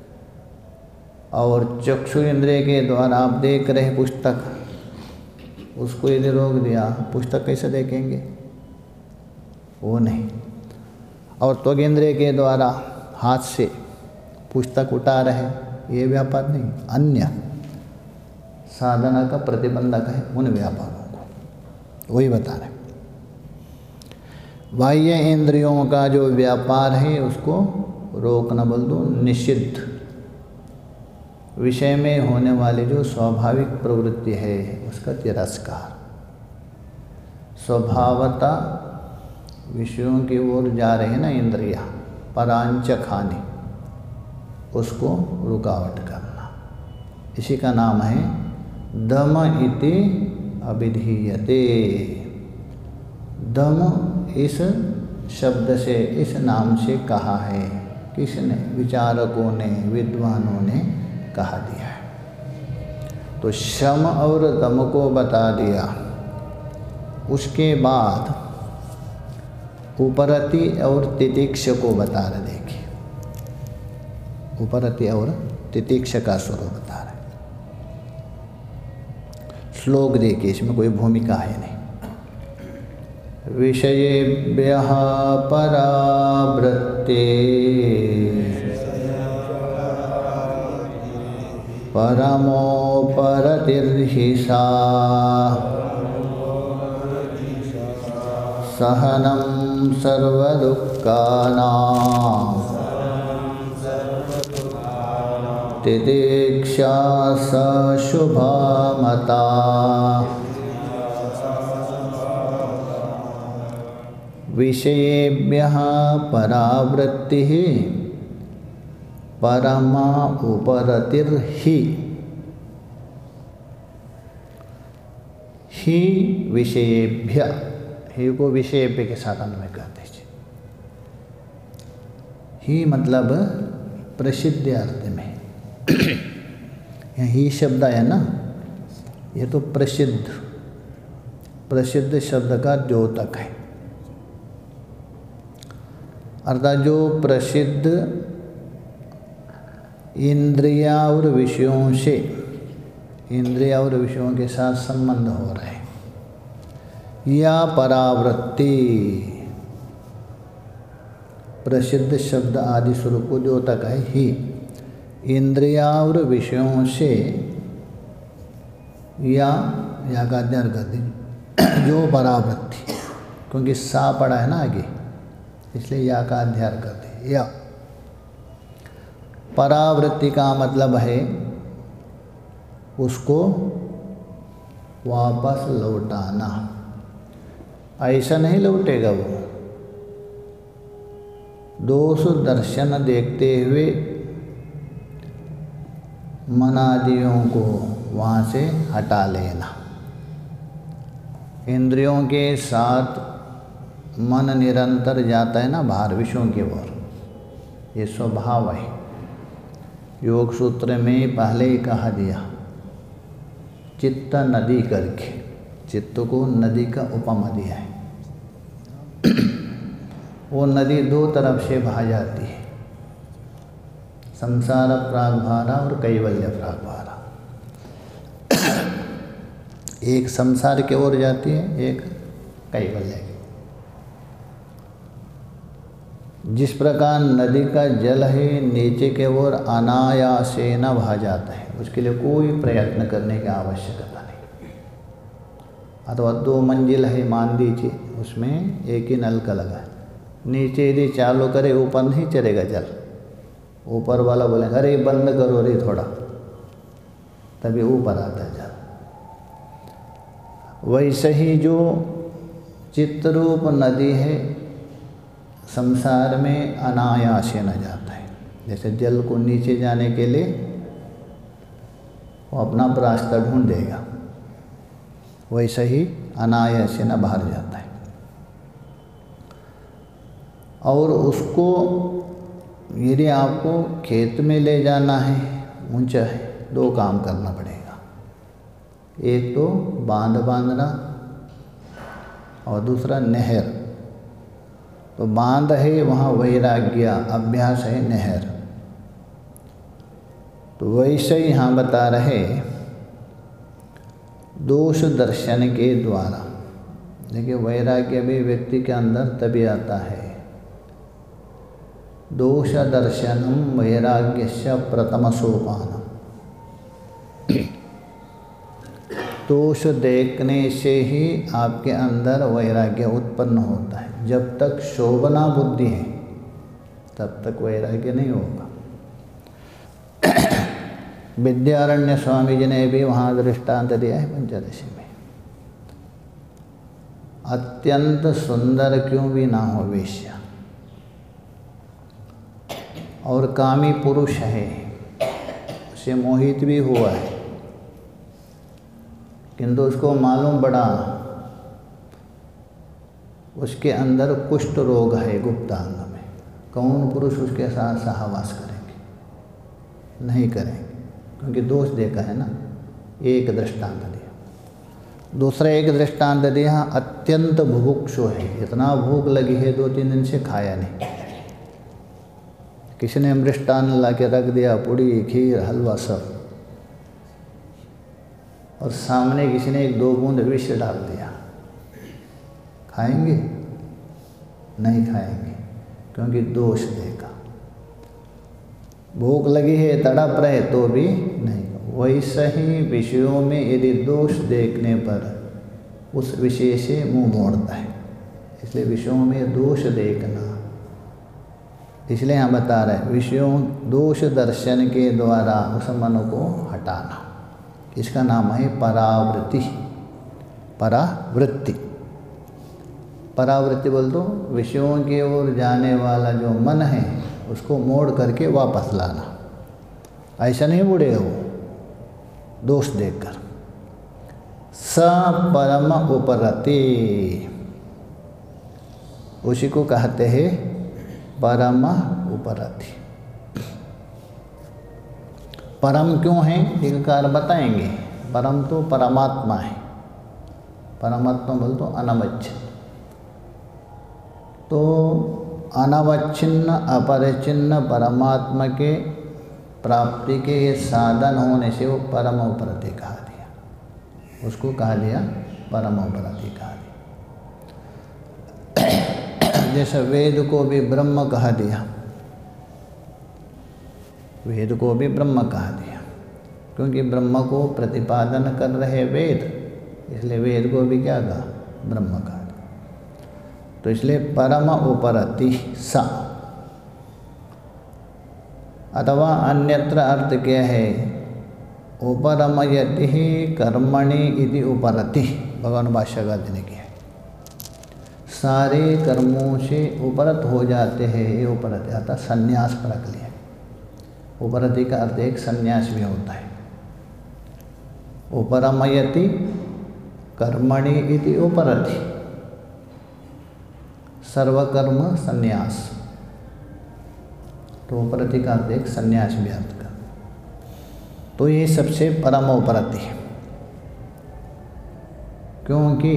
और चक्षु इंद्रिय के द्वारा आप देख रहे पुस्तक, उसको यदि रोक दिया, पुस्तक कैसे देखेंगे? वो नहीं। और त्वग इंद्रिय के द्वारा हाथ से पुस्तक उठा रहे, ये व्यापार नहीं, अन्य साधना का प्रतिबंधक है उन व्यापारों को, वही बता रहे। बाह्य इंद्रियों का जो व्यापार है उसको रोकना, बोल दो निषिद्ध। विषय में होने वाली जो स्वाभाविक प्रवृत्ति है उसका तिरस्कार। स्वभावता विषयों की ओर जा रहे ना इंद्रियां, परांच खाने, उसको रुकावट करना, इसी का नाम है दम इति अभिधीयते। दम इस शब्द से, इस नाम से कहा है, किसने? विचारकों ने, विद्वानों ने कहा दिया है। तो शम और दम को बता दिया। उसके बाद उपरति और तितिक्ष को बता रहे। देखिए उपरति और तितिक्ष का स्वरूप बता रहे। श्लोक देखिए, इसमें कोई भूमिका है नहीं। विषयेभ्यः परावृत्ते परमोपरतिर्हि सा सहनं सर्वदुःखानां तितिक्षा स शुभा मता। विषयेभ्यः परावृत्तिः परमा उपरतिर्हि ही विषयेभ्य, ही को विषयेभ्य के साथ अन्वय कर दीजिए। ही मतलब प्रसिद्ध अर्थ में ही शब्द है ना, ये तो प्रसिद्ध शब्द का द्योतक है। अर्थात जो प्रसिद्ध इंद्रिया और विषयों से, इंद्रिया और विषयों के साथ संबंध हो रहे हैं, या परावृत्ति प्रसिद्ध शब्द आदि स्वरूप को द्योतक है ही, इंद्रिया और विषयों से या का अध्ययन कर दीजिए जो परावृत्ति, क्योंकि सा पड़ा है ना आगे, इसलिए या का अध्ययन कर दीजिए। या परावृत्ति का मतलब है उसको वापस लौटाना। ऐसा नहीं लौटेगा वो, दोष दर्शन देखते हुए मनादियों को वहाँ से हटा लेना। इंद्रियों के साथ मन निरंतर जाता है ना बाहर विषयों की ओर, ये स्वभाव है। योग सूत्र में पहले ही कहा दिया, चित्त नदी करके, चित्त को नदी का उपमा दिया है। वो नदी दो तरफ से बहा जाती है, संसार प्रागभारा और कैवल्य प्रागभारा। एक संसार की ओर जाती है, एक कैवल्य की। जिस प्रकार नदी का जल है नीचे के ओर अनायासेन बहा जाता है, उसके लिए कोई प्रयत्न करने की आवश्यकता नहीं। अथवा 2 मंजिल है मान दीजिए, उसमें एक ही नल का लगा है, नीचे यदि चालू करे ऊपर नहीं चलेगा जल, ऊपर वाला बोलेगा अरे बंद करो रे थोड़ा, तभी ऊपर आता है जल। वैसे ही जो चित्तरूप नदी है संसार में अनायासे न जाता है। जैसे जल को नीचे जाने के लिए वो अपना रास्ता ढूंढेगा, वैसे ही अनायासे न बाहर जाता है। और उसको यदि आपको खेत में ले जाना है, ऊंचा है, 2 काम करना पड़ेगा। एक तो बांध बांधना और दूसरा नहर। तो बांध है वहाँ वैराग्य अभ्यास है, नहर। तो वैसे ही यहाँ बता रहे दोष दर्शन के द्वारा। देखिए वैराग्य भी व्यक्ति के अंदर तभी आता है। दोष दर्शनम वैराग्यस्य प्रथम सोपानम। दोष देखने से ही आपके अंदर वैराग्य उत्पन्न होता है। जब तक शोभना बुद्धि है तब तक वैराग्य नहीं होगा। विद्यारण्य स्वामी जी ने भी वहाँ दृष्टांत दिया है पंचदशी में। अत्यंत सुंदर क्यों भी ना हो वेश्या, और कामी पुरुष है, उसे मोहित भी हुआ है, किंतु उसको मालूम पड़ा उसके अंदर कुष्ठ रोग है गुप्तांग में। कौन पुरुष उसके साथ सहवास करेंगे? नहीं करेंगे, क्योंकि दोष देखा है ना। एक दृष्टांत दिया। दूसरा एक दृष्टांत दिया, अत्यंत बुभुक्षु है, इतना भूख लगी है 2-3 दिन से खाया नहीं। किसी ने मृष्टान्न ला के रख दिया, पूड़ी खीर हलवा सब, और सामने किसी ने 1-2 बूंद विष डाल दिया, खाएंगे? नहीं खाएंगे, क्योंकि दोष देखा। भूख लगी है, तड़प रहे तो भी नहीं। वैसे ही विषयों में यदि दोष देखने पर उस विषय से मुंह मोड़ता है। इसलिए विषयों में दोष देखना, इसलिए यहाँ बता रहे हैं विषयों दोष दर्शन के द्वारा उस मन को हटाना। इसका नाम है परावृत्ति। परावृत्ति, परावृत्ति बोल दो, विषयों की ओर जाने वाला जो मन है उसको मोड़ करके वापस लाना। ऐसा नहीं मुड़ेगा वो दोष देखकर। स परम उपरति, उसी को कहते हैं परम उपरति। परम क्यों है एक कारण बताएंगे। परम तो परमात्मा है, परमात्मा बोल तो अनवच्छिन्न। तो अनवच्छिन्न अपरिचिन्न परमात्मा के प्राप्ति के ये साधन होने से वो परम उपरति कहा दिया, उसको कहा दिया परम उपरति कहा दिया। जैसे वेद को भी ब्रह्म कहा दिया, वेद को भी ब्रह्म कहा दिया, क्योंकि ब्रह्म को प्रतिपादन कर रहे वेद, इसलिए वेद को भी क्या कहा? ब्रह्म कहा। तो इसलिए परम उपरति सा, अथवा अन्यत्र अर्थ क्या है? उपरमयति कर्मणि इति उपरति, भगवान भाष्यकार जी ने किया। सारे कर्मों से उपरत हो जाते हैं, ये उपरति अर्थात संन्यास परक लिया। उपरति का अर्थ एक संन्यास भी होता है। उपरमयति कर्मणि इति उपरति, सर्वकर्म संन्यास। तो उपरति का अर्थ एक संन्यास भी अर्थ का। तो ये सबसे परम उपरति है, क्योंकि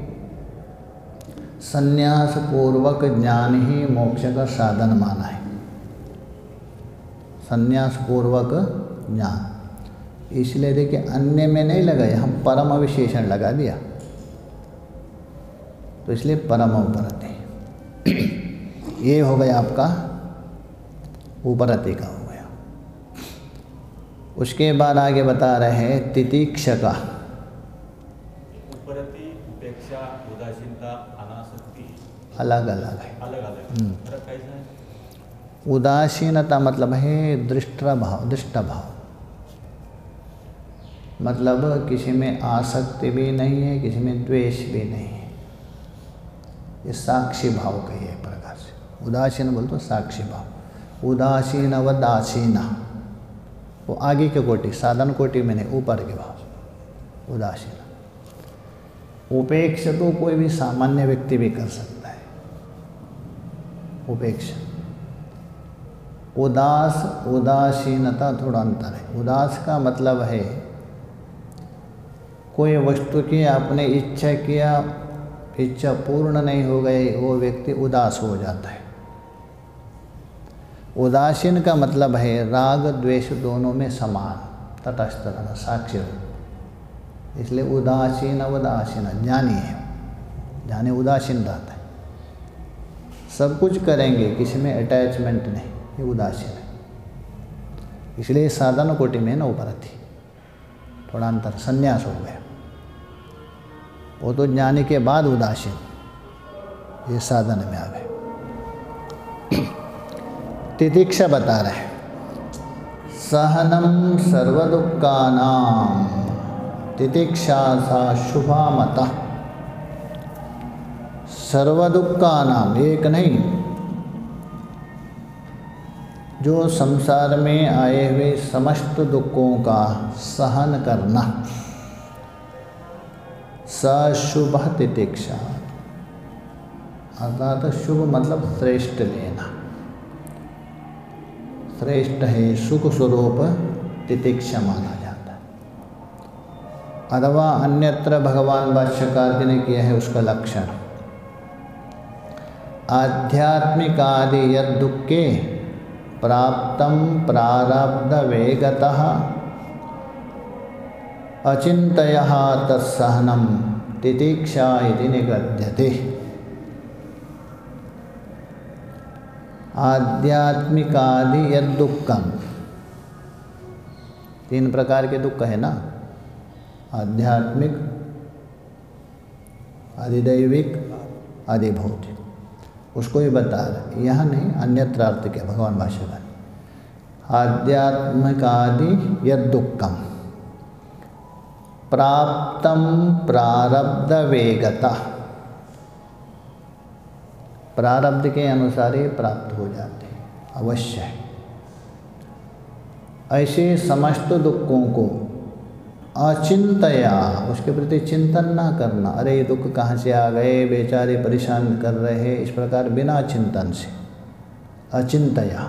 संन्यास पूर्वक ज्ञान ही मोक्ष का साधन माना है। संन्यास पूर्वक ज्ञान, इसलिए देखिए अन्य में नहीं लगाए, हम परम विशेषण लगा दिया, तो इसलिए परम उपरति। ये हो गया आपका उपरति का हो गया। उसके बाद आगे बता रहे हैं तितिक्षका। उपरति, उपेक्षा, उदासीनता, अनासक्ति अलग अलग है। अलग अलग फर्क कैसा है? उदासीनता मतलब है दृष्टा भाव, दृष्टा भाव, मतलब किसी में आसक्ति भी नहीं है, किसी में द्वेष भी नहीं है। ये साक्षी भाव का ही है प्रकार से। उदासीन बोल तो साक्षी भाव। उदासीन व दासीना, वो आगे के कोटि, साधन कोटि में नहीं, ऊपर के भाव उदासीन। उपेक्षा तो कोई भी सामान्य व्यक्ति भी कर सकता है, उपेक्षा। उदास, उदासीनता थोड़ा अंतर है। उदास का मतलब है कोई वस्तु की आपने इच्छा किया, इच्छा पूर्ण नहीं हो गई, वो व्यक्ति उदास हो जाता है। उदासीन का मतलब है राग द्वेष दोनों में समान, तटस्थ रहना, साक्षी हो। इसलिए उदासीन उदासीन ज्ञानी है, ज्ञानी उदासीन रहता है, सब कुछ करेंगे, किसी में अटैचमेंट नहीं, ये उदासीन है। इसलिए साधन कोटि में ना उपरति, थोड़ा अंतर, संन्यास हो गया। वो तो ज्ञानी के बाद उदासीन, ये साधन में आ गए। तितिक्षा बता रहे हैं सहनम सर्वदुःखानां तितिक्षा सा शुभा मता। सर्वदुःखानां एक नहीं, जो संसार में आए हुए समस्त दुखों का सहन करना, सशुभ तितिक्षा, अर्थात शुभ मतलब श्रेष्ठ लेना, श्रेष्ठ है, सुख स्वरूप तितिक्षा माना जाता है। अथवा अन्यत्र भगवान भाष्यकार जी ने किया है उसका लक्षण, आध्यात्मिक आदि यद दुखे प्राप्तम प्रारब्ध वेगतः अचिंतयः तत्सहनम तितिक्षा इति निगद्यते। आध्यात्मिकादि यद दुक्खम, 3 प्रकार के दुख है ना, आध्यात्मिक, अधिदैविक, अधिभौतिक, उसको ही बता रहे, यहाँ नहीं अन्यत्र अर्थ क्या भगवान भाष्यकार। आध्यात्मिकादि यद दुक्खम प्राप्तम प्रारब्ध वेगता, प्रारब्ध के अनुसार ही प्राप्त हो जाते हैं, अवश्य है। ऐसे समस्त दुखों को अचिंतया, उसके प्रति चिंतन ना करना, अरे ये दुख कहाँ से आ गए, बेचारे परेशान कर रहे हैं, इस प्रकार बिना चिंतन से, अचिंतया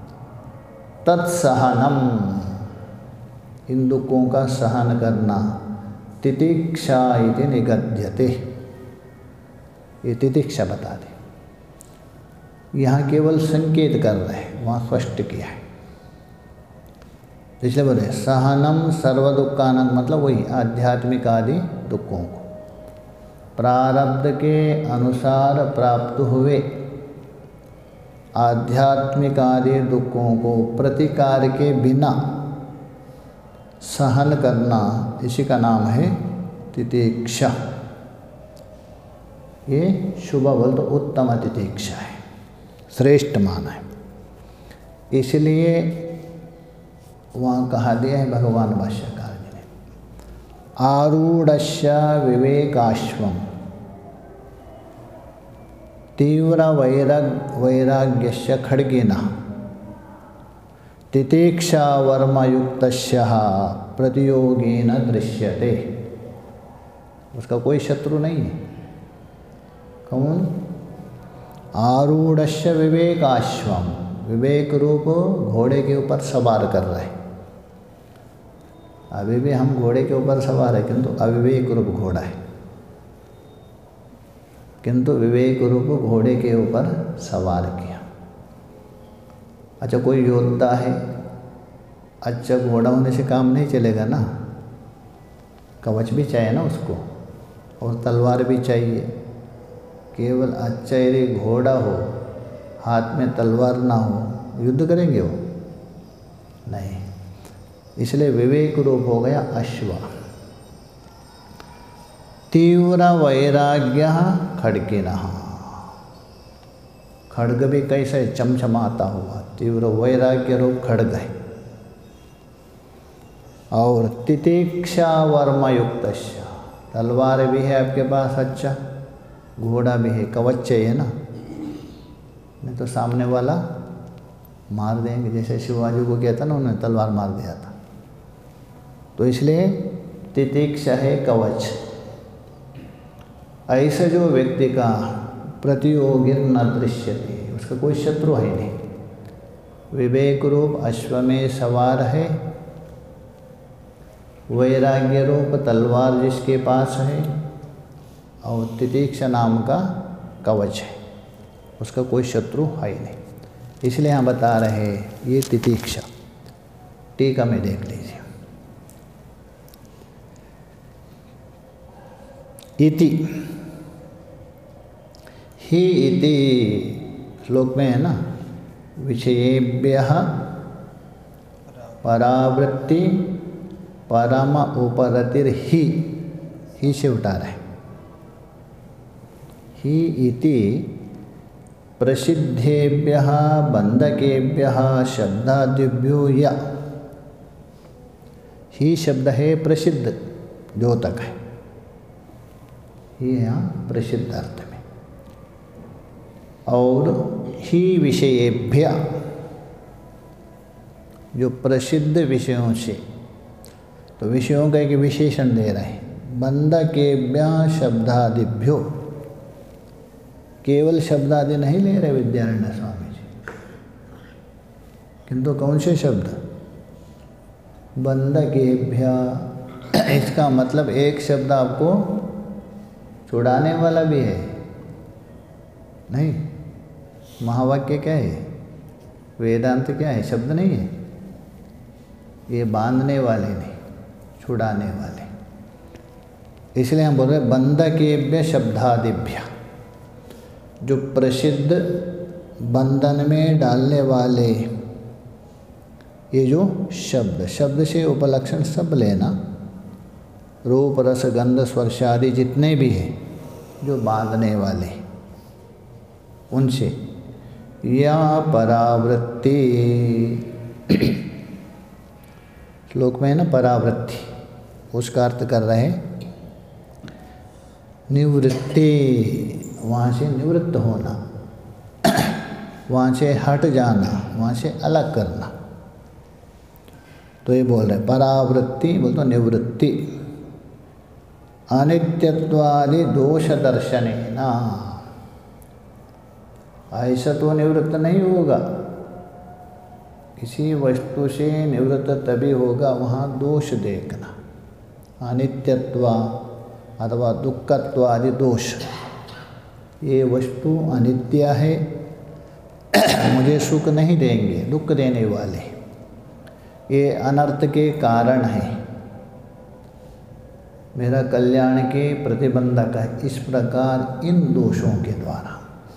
तत्सहनम, इन दुखों का सहन करना, तितिक्षा इति निगद्यते, ये तितिक्षा बता दे, यहाँ केवल संकेत कर रहे हैं, वहाँ स्पष्ट किया है। इसलिए बोले सहनम सर्व दुखानंद, मतलब वही आध्यात्मिक आदि दुखों को प्रारब्ध के अनुसार प्राप्त हुए आध्यात्मिक आदि दुखों को प्रतिकार के बिना सहन करना, इसी का नाम है तितिक्षा। ये शुभ बोल तो उत्तम तितिक्षा है, श्रेष्ठ माना है। इसलिए वहाँ कहा दिया है भगवान भाष्यकार जी ने, आरूढ़स्य विवेकाश्वम तीव्र वैराग्यस्य खड्गेन तितिक्षा वर्मयुक्तस्य प्रतियोगेन दृश्यते। उसका कोई शत्रु नहीं है। कौन? आरूढ़स्य विवेकाश्वम, विवेक रूप घोड़े के ऊपर सवार कर रहे। अभी भी हम घोड़े के ऊपर सवार है, किंतु अविवेक रूप घोड़ा है, किंतु विवेक रूप घोड़े के ऊपर सवार किया। अच्छा, कोई योद्धा है, अच्छा घोड़ा होने से काम नहीं चलेगा ना, कवच भी चाहिए ना उसको, और तलवार भी चाहिए। केवल अच्छा यदि घोड़ा हो, हाथ में तलवार ना हो, युद्ध करेंगे वो? नहीं। इसलिए विवेक रूप हो गया अश्व। तीव्र वैराग्य खड्गेनः, खड्ग भी कैसे चमचमाता हुआ, तीव्र वैराग्य रूप खड्ग है। और तितिक्षा वर्मयुक्तस्य, तलवार भी है आपके पास, अच्छा घोड़ा भी है, कवच चाहिए ना, नहीं तो सामने वाला मार देंगे। जैसे शिवाजी को कहता ना, उन्होंने तलवार मार दिया था। तो इसलिए तितिक्षा है कवच। ऐसे जो व्यक्ति का प्रतियोगी न दृश्यते, उसका कोई शत्रु है नहीं। विवेक रूप अश्व में सवार है, वैराग्य रूप तलवार जिसके पास है, और तितिक्षा नाम का कवच है, उसका कोई शत्रु है नहीं। इसलिए यहाँ बता रहे ये तितिक्षा। टीका में देख लीजिए, इति ही इति श्लोक में है ना, विषयेभ्यः परावृत्ति परम उपरतिर ही से उठा रहे। ही इति प्रसिद्धेभ्यः बंधकेभ्यः शब्दादिभ्यो या, ही शब्द है प्रसिद्ध द्योतक है, ये यहाँ प्रसिद्ध अर्थ में। और ही विषयेभ्य, जो प्रसिद्ध विषयों से, तो विषयों का एक विशेषण दे रहे हैं। बंधकेभ्य शब्दादिभ्यो, केवल शब्दादि नहीं ले रहे विद्यारण्य स्वामी जी, किंतु कौन से शब्द? बंधकेभ्य। इसका मतलब एक शब्द आपको छुड़ाने वाला भी है नहीं। महावाक्य क्या है? वेदांत क्या है? शब्द नहीं है। ये बांधने वाले नहीं, छुड़ाने वाले। इसलिए हम बोल रहे बंधकेभ्य शब्दादिभ्य, जो प्रसिद्ध बंधन में डालने वाले ये जो शब्द, शब्द से उपलक्षण सब लेना, रूप रस गंध स्पर्श आदि जितने भी हैं जो बांधने वाले, उनसे या परावृत्ति, श्लोक में है ना परावृत्ति, उसका अर्थ कर रहे हैं निवृत्ति, वहाँ से निवृत्त होना, वहाँ से हट जाना, वहाँ से अलग करना। तो ये बोल रहे परावृत्ति बोल तो निवृत्ति, अनित्यत्वादि दोष दर्शनेना, ऐसा तो निवृत्त नहीं होगा, किसी वस्तु से निवृत्त तभी होगा वहाँ दोष देखना, अनित्यत्व अथवा दुःखत्व आदि दोष, ये वस्तु अनित्य है, मुझे सुख नहीं देंगे, दुख देने वाले, ये अनर्थ के कारण है, मेरा कल्याण के प्रतिबंधक है, इस प्रकार इन दोषों के द्वारा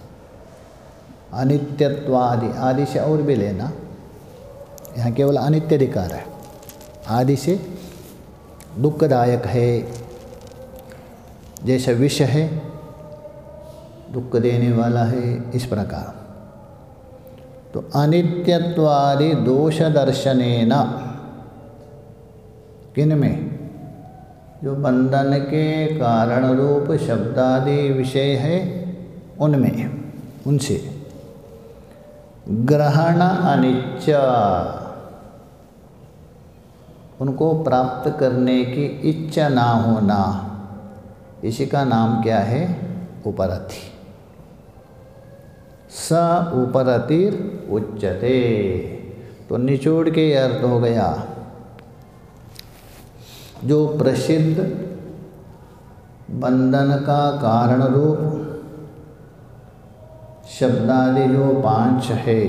अनित्यत्व आदि, आदि से और भी लेना, यहाँ केवल अनित्य अधिकार है, आदि से दुखदायक है, जैसे विष है दुख देने वाला है, इस प्रकार। तो अनित्यत्वादि दोष दर्शनेन, किन में, जो बंधन के कारण रूप शब्दादि विषय है उनमें, उनसे ग्रहण अनिच्छ, उनको प्राप्त करने की इच्छा ना होना, इसी का नाम क्या है, उपरति। स उपरतिर उच्यते, तो निचोड़ के अर्थ हो गया जो प्रसिद्ध बंधन का कारण रूप शब्दादि जो 5 है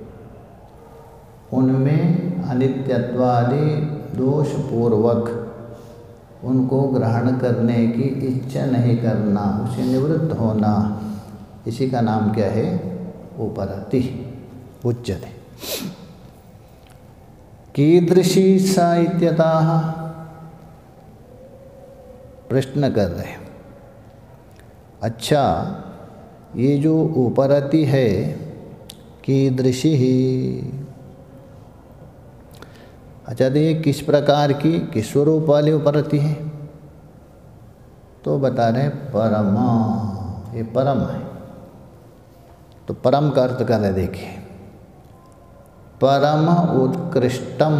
उनमें अनित्यत्वादि दोष पूर्वक उनको ग्रहण करने की इच्छा नहीं करना, उसे निवृत्त होना, इसी का नाम क्या है, उपरति उच्यते। कीदृशी सा इत्यतः, प्रश्न कर रहे हैं, अच्छा ये जो उपरति है कीदृशी ही, अच्छा तो ये किस प्रकार की, किस स्वरूप वाली उपरति है, तो बता रहे परमा, ये परम है। तो परम का अर्थ कर रहे, देखिए परम उत्कृष्टम,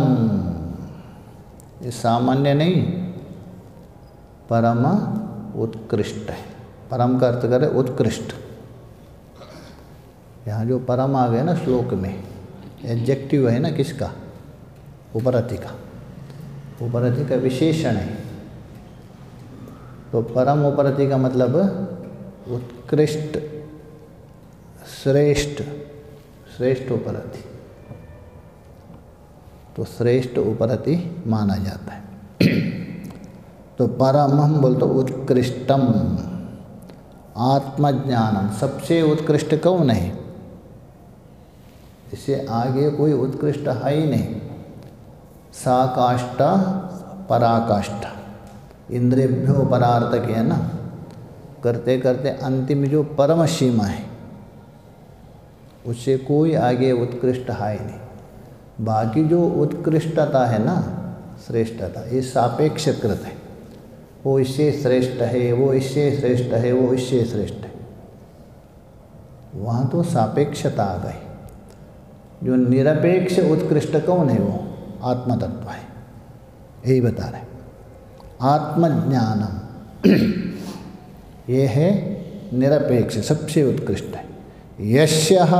ये सामान्य नहीं, परम उत्कृष्ट है, परम का अर्थ कर रहे उत्कृष्ट। यहाँ जो परम आ गया ना श्लोक में, एडजेक्टिव है ना किसका, उपरति का, उपरति का विशेषण है। तो परम उपरति का मतलब उत्कृष्ट, श्रेष्ठ, श्रेष्ठ उपरति, तो श्रेष्ठ उपरति माना जाता है। तो परम हम बोलते उत्कृष्टम, आत्मज्ञानम, सबसे उत्कृष्ट कौन है, इससे आगे कोई उत्कृष्ट है ही नहीं। साकाष्ठा पराकाष्ठा, इंद्रियभ्यो परार्थ के है ना, करते करते अंतिम जो परम सीमा है उससे कोई आगे उत्कृष्ट है ही नहीं। बाकी जो उत्कृष्टता है ना, श्रेष्ठता, ये सापेक्षकृत है, वो इससे श्रेष्ठ है, वो इससे श्रेष्ठ है, वो इससे श्रेष्ठ है, वहाँ तो सापेक्षता आ गई। जो निरपेक्ष उत्कृष्ट कौन है, वो आत्मतत्व है, यही बता रहे। आत्मज्ञानम ये है निरपेक्ष, सबसे उत्कृष्ट है। यस्यः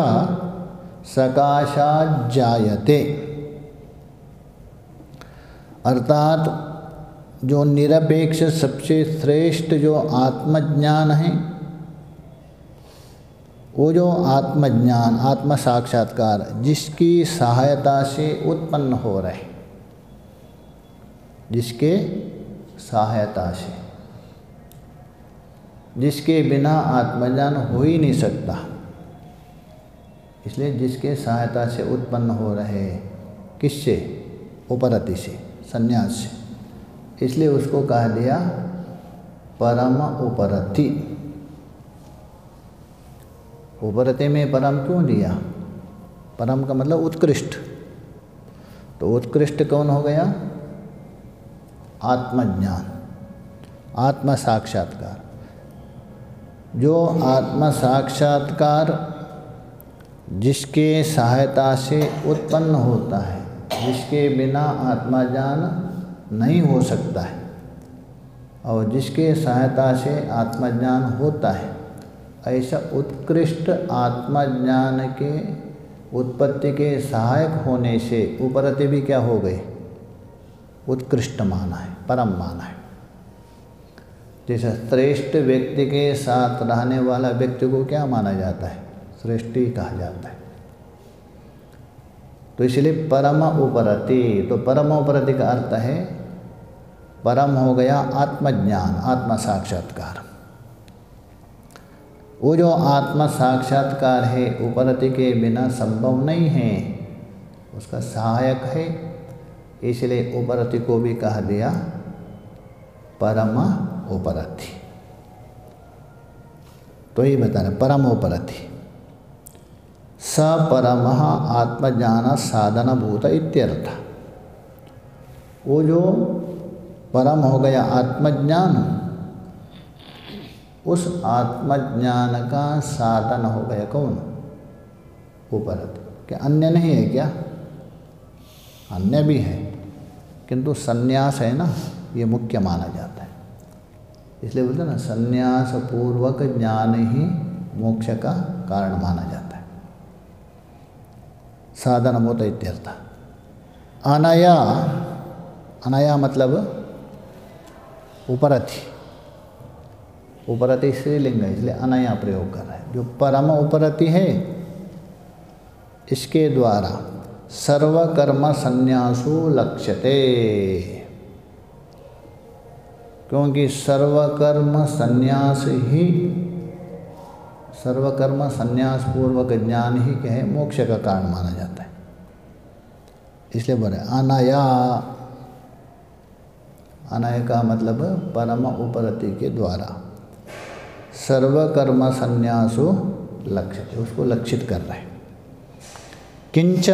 सकाशात् जायते, अर्थात जो निरपेक्ष सबसे श्रेष्ठ जो आत्मज्ञान है, वो जो आत्मज्ञान, आत्म साक्षात्कार जिसकी सहायता से उत्पन्न हो रहे, जिसके सहायता से, जिसके बिना आत्मज्ञान हो ही नहीं सकता, इसलिए जिसके सहायता से उत्पन्न हो रहे, किससे? उपरति से, संन्यास से, इसलिए उसको कह दिया परम उपरति। उपरति में परम क्यों दिया? परम का मतलब उत्कृष्ट। तो उत्कृष्ट कौन हो गया? आत्मज्ञान, आत्म साक्षात्कार। जो आत्म साक्षात्कार जिसके सहायता से उत्पन्न होता है, जिसके बिना आत्मज्ञान नहीं हो सकता है, और जिसके सहायता से आत्मज्ञान होता है, ऐसा उत्कृष्ट आत्मज्ञान के उत्पत्ति के सहायक होने से उपरति भी क्या हो गए? उत्कृष्ट माना है, परम माना है। जैसे श्रेष्ठ व्यक्ति के साथ रहने वाला व्यक्ति को क्या माना जाता है? श्रेष्ठ ही कहा जाता है। तो इसलिए परम उपरति, तो परम उपरति का अर्थ है परम हो गया आत्मज्ञान, आत्म साक्षात्कार। वो जो आत्म साक्षात्कार है उपरति के बिना संभव नहीं है, उसका सहायक है, इसलिए उपरति को भी कहा दिया परम उपरति। तो ये बता रहे परम उपरति। स परमः आत्मज्ञान साधनभूत इत्यर्थ। वो जो परम हो गया आत्मज्ञान, उस आत्मज्ञान का साधन हो गया कौन? उपरति। क्या अन्य नहीं है क्या? अन्य भी है, किंतु संन्यास है ना, ये मुख्य माना जाता है। इसलिए बोलते ना संन्यास पूर्वक ज्ञान ही मोक्ष का कारण माना जाता है। साधनभूत इत्यर्थ। अनया, अनया मतलब उपरति, उपरति स्त्रीलिंग है, इसलिए अनया प्रयोग कर रहे हैं। जो परम उपरति है, इसके द्वारा सर्वकर्म संन्यासो लक्ष्यते। क्योंकि सर्वकर्म संन्यास ही, सर्वकर्म संन्यास पूर्वक ज्ञान ही क्या है? मोक्ष का कारण माना जाता है। इसलिए बोले अनया, अनय का मतलब परम उपरति के द्वारा सर्वकर्म संन्यासो लक्ष्यते, उसको लक्षित कर रहे हैं। किंच,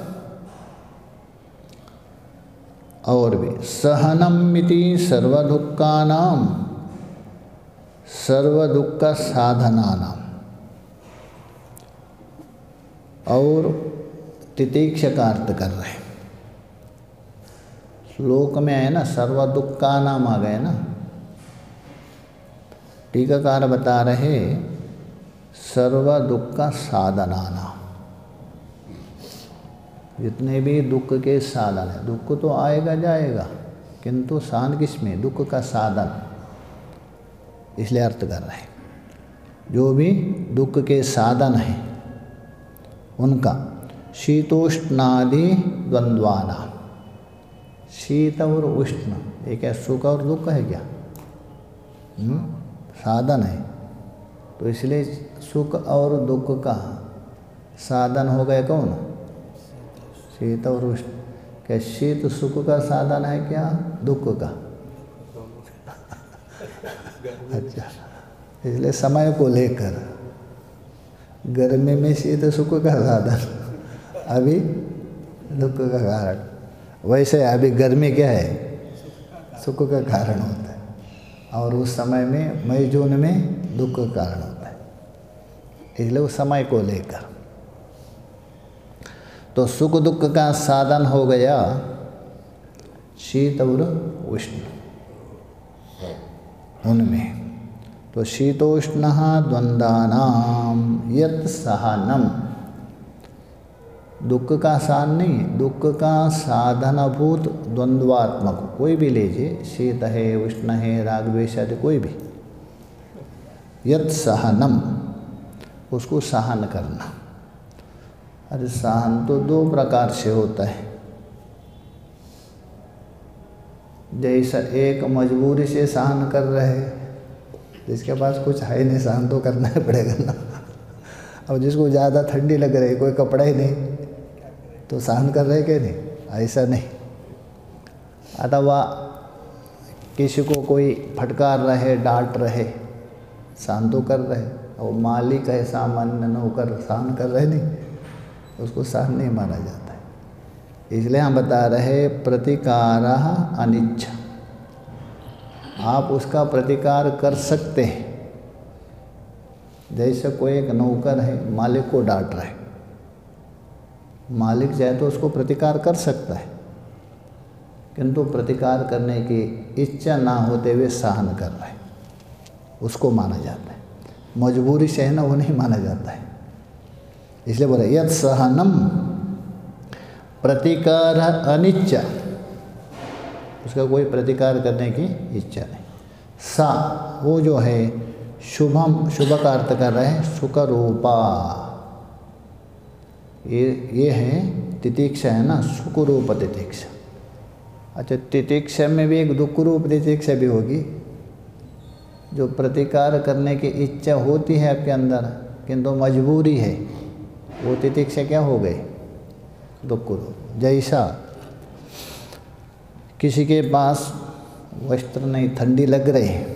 और भी सहनमिति सर्वदुःखानां सर्वदुःख साधनानां, और तितीक्ष का अर्थ कर रहे हैं। श्लोक में है ना सर्वदुःखानां आ गए ना, टीकाकार बता रहे सर्वदुःख साधनानां। जितने भी दुख के साधन है, दुख तो आएगा जाएगा, किंतु साधन किसमें? दुख का साधन, इसलिए अर्थ कर रहे हैं। जो भी दुख के साधन हैं उनका शीतोष्णादि द्वंद्वाना, शीत और उष्ण, एक है सुख और दुख है क्या? साधन है। तो इसलिए सुख और दुख का साधन हो गए कौन? शीत और उष्ण। क्या शीत सुख का साधन है क्या दुख का? अच्छा, इसलिए समय को लेकर गर्मी में शीत सुख का साधन, अभी दुख का कारण। वैसे अभी गर्मी क्या है? सुख का कारण होता है, और उस समय में मई जून में दुख का कारण होता है। इसलिए उस समय को लेकर तो सुख दुख का साधन हो गया शीत और उष्ण, उनमें तो शीतोष्ण द्वंद्वानां यत् सहनम, दुख का साधन नहीं, दुख का साधनभूत द्वंद्वात्मक कोई भी लीजिए, शीत है, उष्ण है, राग द्वेष आदि कोई भी, यत् सहनम, उसको सहन करना। अरे सहन तो दो प्रकार से होता है। जैसा एक मजबूरी से सहन कर रहे, जिसके पास कुछ है नहीं, सहन तो करना ही पड़ेगा ना। अब जिसको ज़्यादा ठंडी लग रही, कोई कपड़ा ही नहीं, तो सहन कर रहे कि नहीं? ऐसा नहीं। अथवा किसी को कोई फटकार रहे, डांट रहे, सहन तो कर रहे, और मालिक है, सामान्य नौकर सहन कर रहे नहीं, उसको सहन नहीं माना जाता है। इसलिए हम बता रहे प्रतिकारः अनिच्छा, आप उसका प्रतिकार कर सकते हैं। जैसे कोई एक नौकर है, मालिक को डांट रहा है, मालिक चाहे तो उसको प्रतिकार कर सकता है, किंतु प्रतिकार करने की इच्छा ना होते हुए सहन कर रहा है, उसको माना जाता है। मजबूरी सहना वो नहीं माना जाता है। इसलिए बोले यत् सहनम प्रतिकार अनिच्छा, उसका कोई प्रतिकार करने की इच्छा नहीं। सा वो जो है शुभम, शुभ का अर्थ कर रहे हैं सुख रूपा, ये है तितिक्षा है ना, सुख रूप तितिक्षा। अच्छा, तितिक्षा में भी एक दुख रूप तितिक्षा भी होगी, जो प्रतिकार करने की इच्छा होती है आपके अंदर किंतु मजबूरी है, वो तितिक्षा क्या हो गई? दुख रूप। जैसा किसी के पास वस्त्र नहीं, ठंडी लग रही है,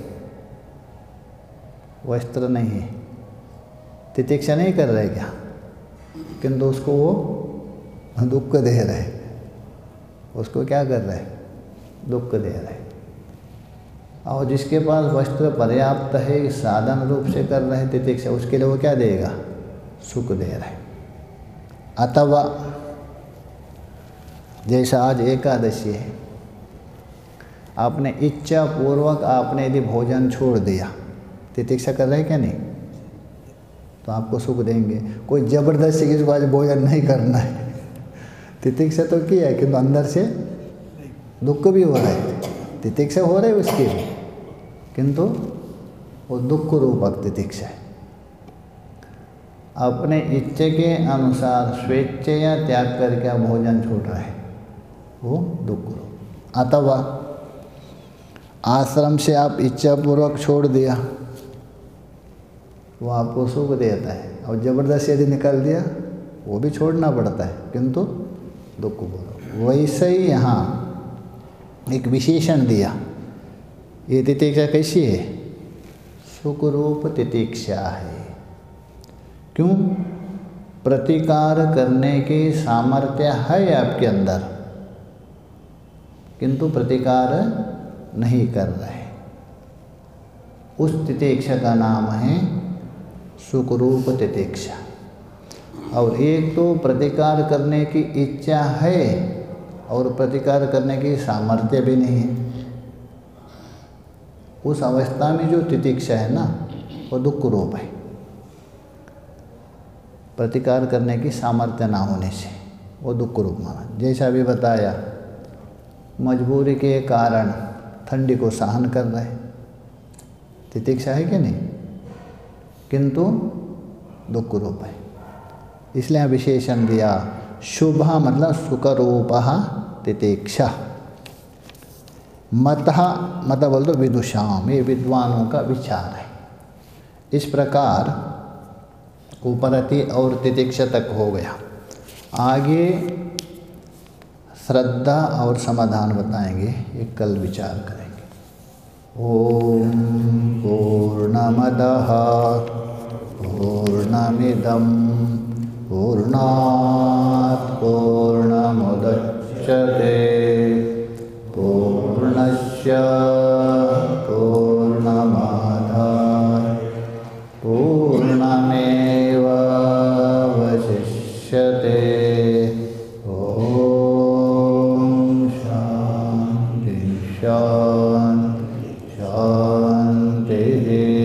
वस्त्र नहीं है, तितिक्षा नहीं कर रहे क्या, किंतु उसको वो दुख दे रहे, उसको क्या कर रहे? दुख दे रहे। और जिसके पास वस्त्र पर्याप्त है, साधन रूप से कर रहे तितिक्षा, उसके लिए वो क्या देगा? सुख दे रहे। अथवा जैसा आज एकादशी है, आपने इच्छा पूर्वक आपने यदि भोजन छोड़ दिया, तितिक्षा कर रहे क्या नहीं? तो आपको सुख देंगे। कोई ज़बरदस्ती किसी को आज भोजन नहीं करना है, तितिक्षा तो किया है किंतु अंदर से दुख भी हो रहा है, तितिक्षा हो रही है उसकी भी, किंतु वो दुख रूपक तितिक्षा है। अपने इच्छा के अनुसार स्वेच्छया त्याग करके आप भोजन छोड़ रहे हैं, वो दुख रूप। अथवा आश्रम से आप इच्छापूर्वक छोड़ दिया, वो आपको सुख देता है, और ज़बरदस्ती यदि निकाल दिया वो भी छोड़ना पड़ता है, किंतु दुख पूर्वक। वैसे ही यहाँ एक विशेषण दिया, ये तितिक्षा कैसी है? सुख रूप तितिक्षा है। क्यों? प्रतिकार करने की सामर्थ्य है आपके अंदर, किंतु प्रतिकार नहीं कर रहे, उस तितिक्षा का नाम है सुखरूप तितिक्षा। और एक तो प्रतिकार करने की इच्छा है और प्रतिकार करने की सामर्थ्य भी नहीं है, उस अवस्था में जो तितिक्षा है ना, वो दुख रूप है। प्रतिकार करने की सामर्थ्य ना होने से वो दुख रूप माना। जैसा अभी बताया, मजबूरी के कारण ठंडी को सहन कर रहे, तितिक्षा है कि नहीं? किंतु दुख रूप है। इसलिए विशेषण दिया शुभ मतलब सुख रूपः तितिक्षा। मतः मतलब बोल दो विदुषाम, ये विद्वानों का विचार है। इस प्रकार उपरति और तितिक्षा तक हो गया। आगे श्रद्धा और समाधान बताएंगे, ये कल विचार करेंगे। ओम पूर्णमदः पूर्णमिदं पूर्णात्